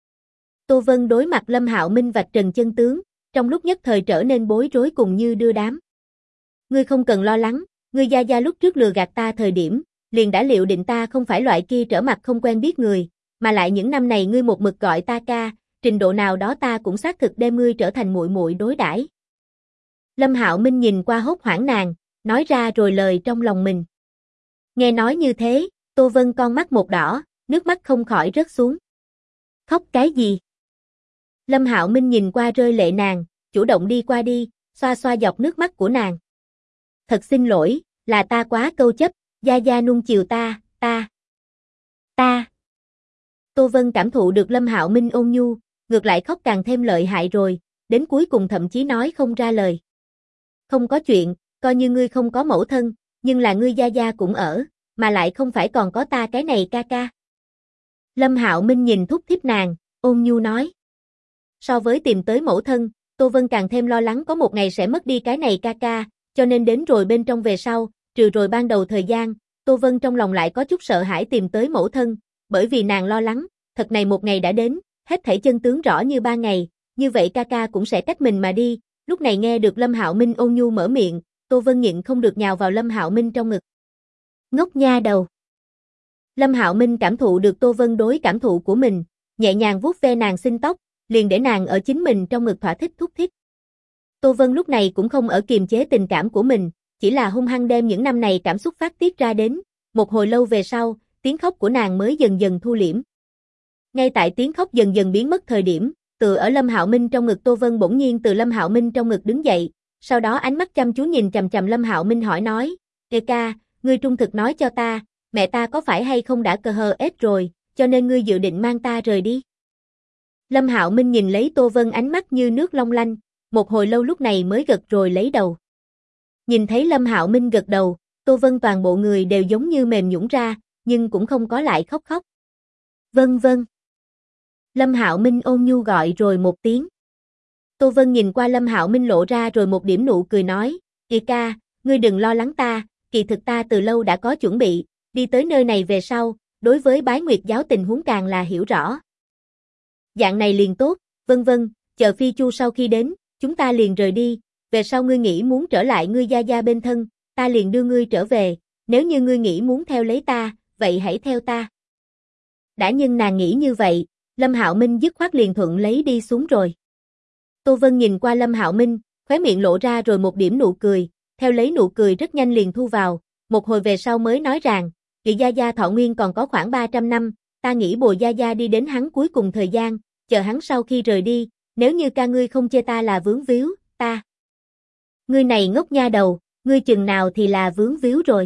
Tô Vân đối mặt Lâm Hạo Minh vạch trần chân tướng, trong lúc nhất thời trở nên bối rối cùng như đưa đám. "Ngươi không cần lo lắng, ngươi gia gia lúc trước lừa gạt ta thời điểm, liền đã liệu định ta không phải loại kia trở mặt không quen biết người, mà lại những năm này ngươi một mực gọi ta ca, trình độ nào đó ta cũng xác thực đem ngươi trở thành muội muội đối đãi." Lâm Hạo Minh nhìn qua hốt hoảng nàng, nói ra rồi lời trong lòng mình. Nghe nói như thế, Tô Vân con mắt một đỏ, nước mắt không khỏi rớt xuống. "Khóc cái gì?" Lâm Hạo Minh nhìn qua rơi lệ nàng, chủ động đi qua đi, xoa xoa dọc nước mắt của nàng. "Thật xin lỗi, là ta quá câu chấp, gia gia nuông chiều ta. Tô Vân cảm thụ được Lâm Hạo Minh ôn nhu, ngược lại khóc càng thêm lợi hại rồi, đến cuối cùng thậm chí nói không ra lời. "Không có chuyện, coi như ngươi không có mẫu thân, nhưng là ngươi gia gia cũng ở, mà lại không phải còn có ta cái này ca ca." Lâm Hạo Minh nhìn thúc thít nàng, ôn nhu nói. So với tìm tới mẫu thân, Tô Vân càng thêm lo lắng có một ngày sẽ mất đi cái này ca ca, cho nên đến rồi bên trong về sau, trừ rồi ban đầu thời gian, Tô Vân trong lòng lại có chút sợ hãi tìm tới mẫu thân, bởi vì nàng lo lắng, thật này một ngày đã đến, hết thảy chân tướng rõ như ba ngày, như vậy ca ca cũng sẽ cách mình mà đi. Lúc này nghe được Lâm Hạo Minh ôn nhu mở miệng, Tô Vân nhịn không được nhào vào Lâm Hạo Minh trong ngực. Ngốc nha đầu. Lâm Hạo Minh cảm thụ được Tô Vân đối cảm thụ của mình, nhẹ nhàng vuốt ve nàng xinh tóc, liền để nàng ở chính mình trong ngực thỏa thích thúc thích. Tô Vân lúc này cũng không ở kiềm chế tình cảm của mình, chỉ là hung hăng đem những năm này cảm xúc phát tiết ra đến, một hồi lâu về sau, tiếng khóc của nàng mới dần dần thu liễm. Ngay tại tiếng khóc dần dần biến mất thời điểm, tựa ở Lâm Hạo Minh trong ngực Tô Vân bỗng nhiên từ Lâm Hạo Minh trong ngực đứng dậy, sau đó ánh mắt chăm chú nhìn chằm chằm Lâm Hạo Minh hỏi nói, "Ê ca, ngươi trung thực nói cho ta, mẹ ta có phải hay không đã CHS rồi, cho nên ngươi dự định mang ta rời đi?" Lâm Hạo Minh nhìn lấy Tô Vân ánh mắt như nước long lanh, một hồi lâu lúc này mới gật rồi lấy đầu. Nhìn thấy Lâm Hạo Minh gật đầu, Tô Vân toàn bộ người đều giống như mềm nhũn ra, nhưng cũng không có lại khóc khóc. "Vâng vâng." Lâm Hạo Minh ôn nhu gọi rồi một tiếng. Tô Vân nhìn qua Lâm Hạo Minh lộ ra rồi một điểm nụ cười nói, "Kỳ ca, ngươi đừng lo lắng ta, kỳ thực ta từ lâu đã có chuẩn bị, đi tới nơi này về sau, đối với Bái Nguyệt giáo tình huống càng là hiểu rõ." "Dạng này liền tốt, vân vân, chờ Phi Chu sau khi đến, chúng ta liền rời đi, về sau ngươi nghĩ muốn trở lại ngươi gia gia bên thân, ta liền đưa ngươi trở về, nếu như ngươi nghĩ muốn theo lấy ta, vậy hãy theo ta." Đã nhưng nàng nghĩ như vậy, Lâm Hạo Minh dứt khoát liền thuận lấy đi xuống rồi. Tô Vân nhìn qua Lâm Hạo Minh, khóe miệng lộ ra rồi một điểm nụ cười, theo lấy nụ cười rất nhanh liền thu vào, một hồi về sau mới nói rằng, "Kỳ gia gia thọ nguyên còn có khoảng 300 năm, ta nghĩ bồi gia gia đi đến hắn cuối cùng thời gian, chờ hắn sau khi rời đi, nếu như ca ngươi không chê ta là vướng víu, ta." "Ngươi này ngốc nha đầu, ngươi chừng nào thì là vướng víu rồi?"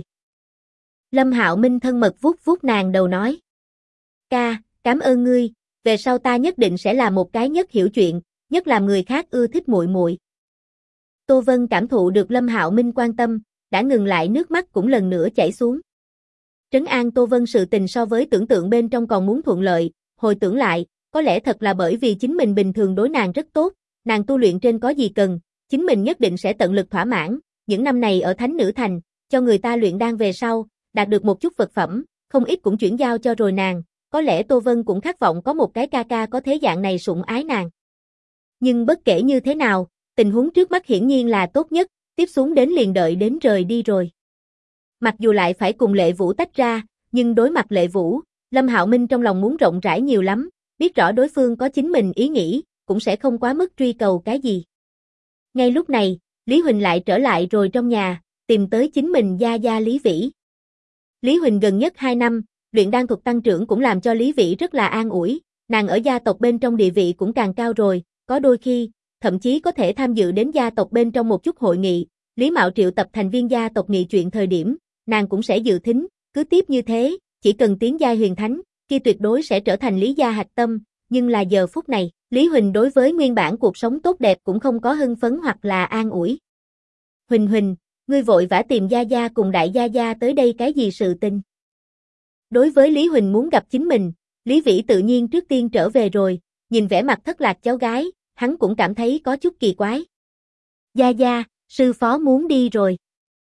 Lâm Hạo Minh thân mật vuốt vuốt nàng đầu nói. "Ca, cảm ơn ngươi, về sau ta nhất định sẽ là một cái nhất hiểu chuyện, nhất làm người khác ưa thích muội muội." Tô Vân cảm thụ được Lâm Hạo Minh quan tâm, đã ngừng lại nước mắt cũng lần nữa chảy xuống. Trấn an Tô Vân sự tình so với tưởng tượng bên trong còn muốn thuận lợi, hồi tưởng lại, có lẽ thật là bởi vì chính mình bình thường đối nàng rất tốt, nàng tu luyện trên có gì cần, chính mình nhất định sẽ tận lực thỏa mãn, những năm này ở Thánh Nữ Thành, cho người ta luyện đan về sau, đạt được một chút vật phẩm, không ít cũng chuyển giao cho rồi nàng, có lẽ Tô Vân cũng khát vọng có một cái ca ca có thế dạng này sủng ái nàng. Nhưng bất kể như thế nào, tình huống trước mắt hiển nhiên là tốt nhất, tiếp xuống đến liền đợi đến rời đi rồi. Mặc dù lại phải cùng Lệ Vũ tách ra, nhưng đối mặt Lệ Vũ, Lâm Hạo Minh trong lòng muốn rộng rãi nhiều lắm, biết rõ đối phương có chính mình ý nghĩ, cũng sẽ không quá mức truy cầu cái gì. Ngay lúc này, Lý Huỳnh lại trở lại rồi trong nhà, tìm tới chính mình gia gia Lý Vĩ. Lý Huỳnh gần nhất 2 năm, luyện đan thuật tăng trưởng cũng làm cho Lý Vĩ rất là an ủi, nàng ở gia tộc bên trong địa vị cũng càng cao rồi, có đôi khi, thậm chí có thể tham dự đến gia tộc bên trong một chút hội nghị, Lý Mạo triệu tập thành viên gia tộc nghị chuyện thời điểm, nàng cũng sẽ dự thính, cứ tiếp như thế, chỉ cần tiến giai huyền thánh, kia tuyệt đối sẽ trở thành Lý gia hạch tâm, nhưng là giờ phút này, Lý Huỳnh đối với nguyên bản cuộc sống tốt đẹp cũng không có hưng phấn hoặc là an ủi. "Huỳnh Huỳnh, ngươi vội vã tìm gia gia cùng đại gia gia tới đây cái gì sự tình?" Đối với Lý Huỳnh muốn gặp chính mình, Lý Vĩ tự nhiên trước tiên trở về rồi, nhìn vẻ mặt thất lạc cháu gái, hắn cũng cảm thấy có chút kỳ quái. "Gia gia, sư phó muốn đi rồi."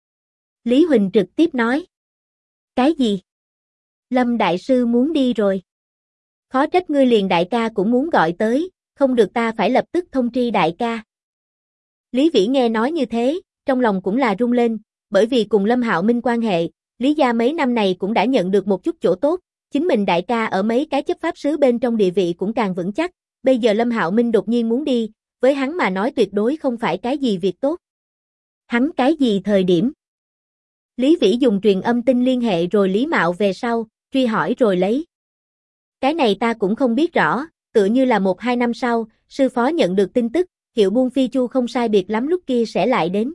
Lý Huỳnh trực tiếp nói. "Cái gì? Lâm đại sư muốn đi rồi? Khó trách ngươi liền đại ca cũng muốn gọi tới, không được ta phải lập tức thông tri đại ca." Lý Vĩ nghe nói như thế, trong lòng cũng là rung lên, bởi vì cùng Lâm Hạo Minh quan hệ, Lý gia mấy năm này cũng đã nhận được một chút chỗ tốt, chính mình đại ca ở mấy cái chấp pháp sứ bên trong địa vị cũng càng vững chắc, bây giờ Lâm Hạo Minh đột nhiên muốn đi, với hắn mà nói tuyệt đối không phải cái gì việc tốt. Hắn cái gì thời điểm? Lý Vĩ dùng truyền âm tin liên hệ rồi Lý Mạo về sau, truy hỏi rồi lấy. Cái này ta cũng không biết rõ, tựa như là 1-2 năm sau, sư phó nhận được tin tức, Hiệu Buôn Phi Chu không sai biệt lắm lúc kia sẽ lại đến.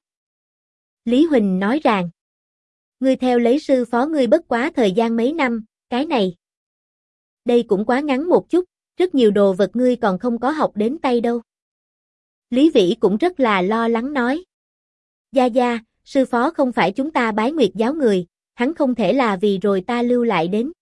Lý Huỳnh nói rằng, ngươi theo lấy sư phó ngươi bất quá thời gian mấy năm, cái này. Đây cũng quá ngắn một chút, rất nhiều đồ vật ngươi còn không có học đến tay đâu. Lý Vĩ cũng rất là lo lắng nói. Gia gia, sư phó không phải chúng ta Bái Nguyệt giáo người, hắn không thể là vì rồi ta lưu lại đến.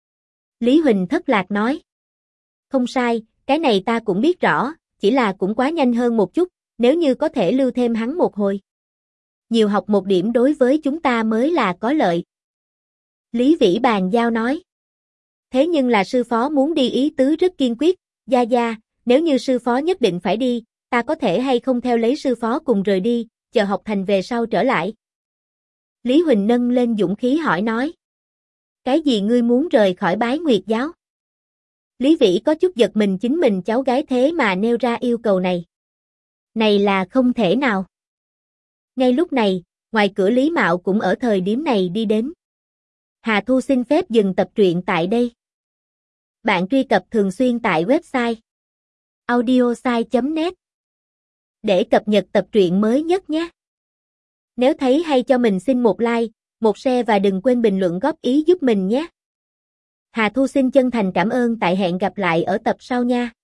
Lý Huỳnh thất lạc nói. Không sai, cái này ta cũng biết rõ, chỉ là cũng quá nhanh hơn một chút, nếu như có thể lưu thêm hắn một hồi. nhiều học một điểm đối với chúng ta mới là có lợi. Lý Vĩ bàn giao nói. Thế nhưng là sư phó muốn đi, ý tứ rất kiên quyết. Gia Gia, nếu như sư phó nhất định phải đi, ta có thể hay không theo lấy sư phó cùng rời đi, chờ học thành về sau trở lại. Lý Huỳnh nâng lên dũng khí hỏi nói. Cái gì ngươi muốn rời khỏi Bái Nguyệt giáo? Lý Vĩ có chút giật mình, chính mình cháu gái thế mà nêu ra yêu cầu này. Này là không thể nào. Ngay lúc này, ngoài cửa Lý Mạo cũng ở thời điểm này đi đến. Hà Thu xin phép dừng tập truyện tại đây. Bạn truy cập thường xuyên tại website audiosai.net để cập nhật tập truyện mới nhất nhé. Nếu thấy hay cho mình xin một like, một share và đừng quên bình luận góp ý giúp mình nhé. Hà Thu xin chân thành cảm ơn, tại hẹn gặp lại ở tập sau nha.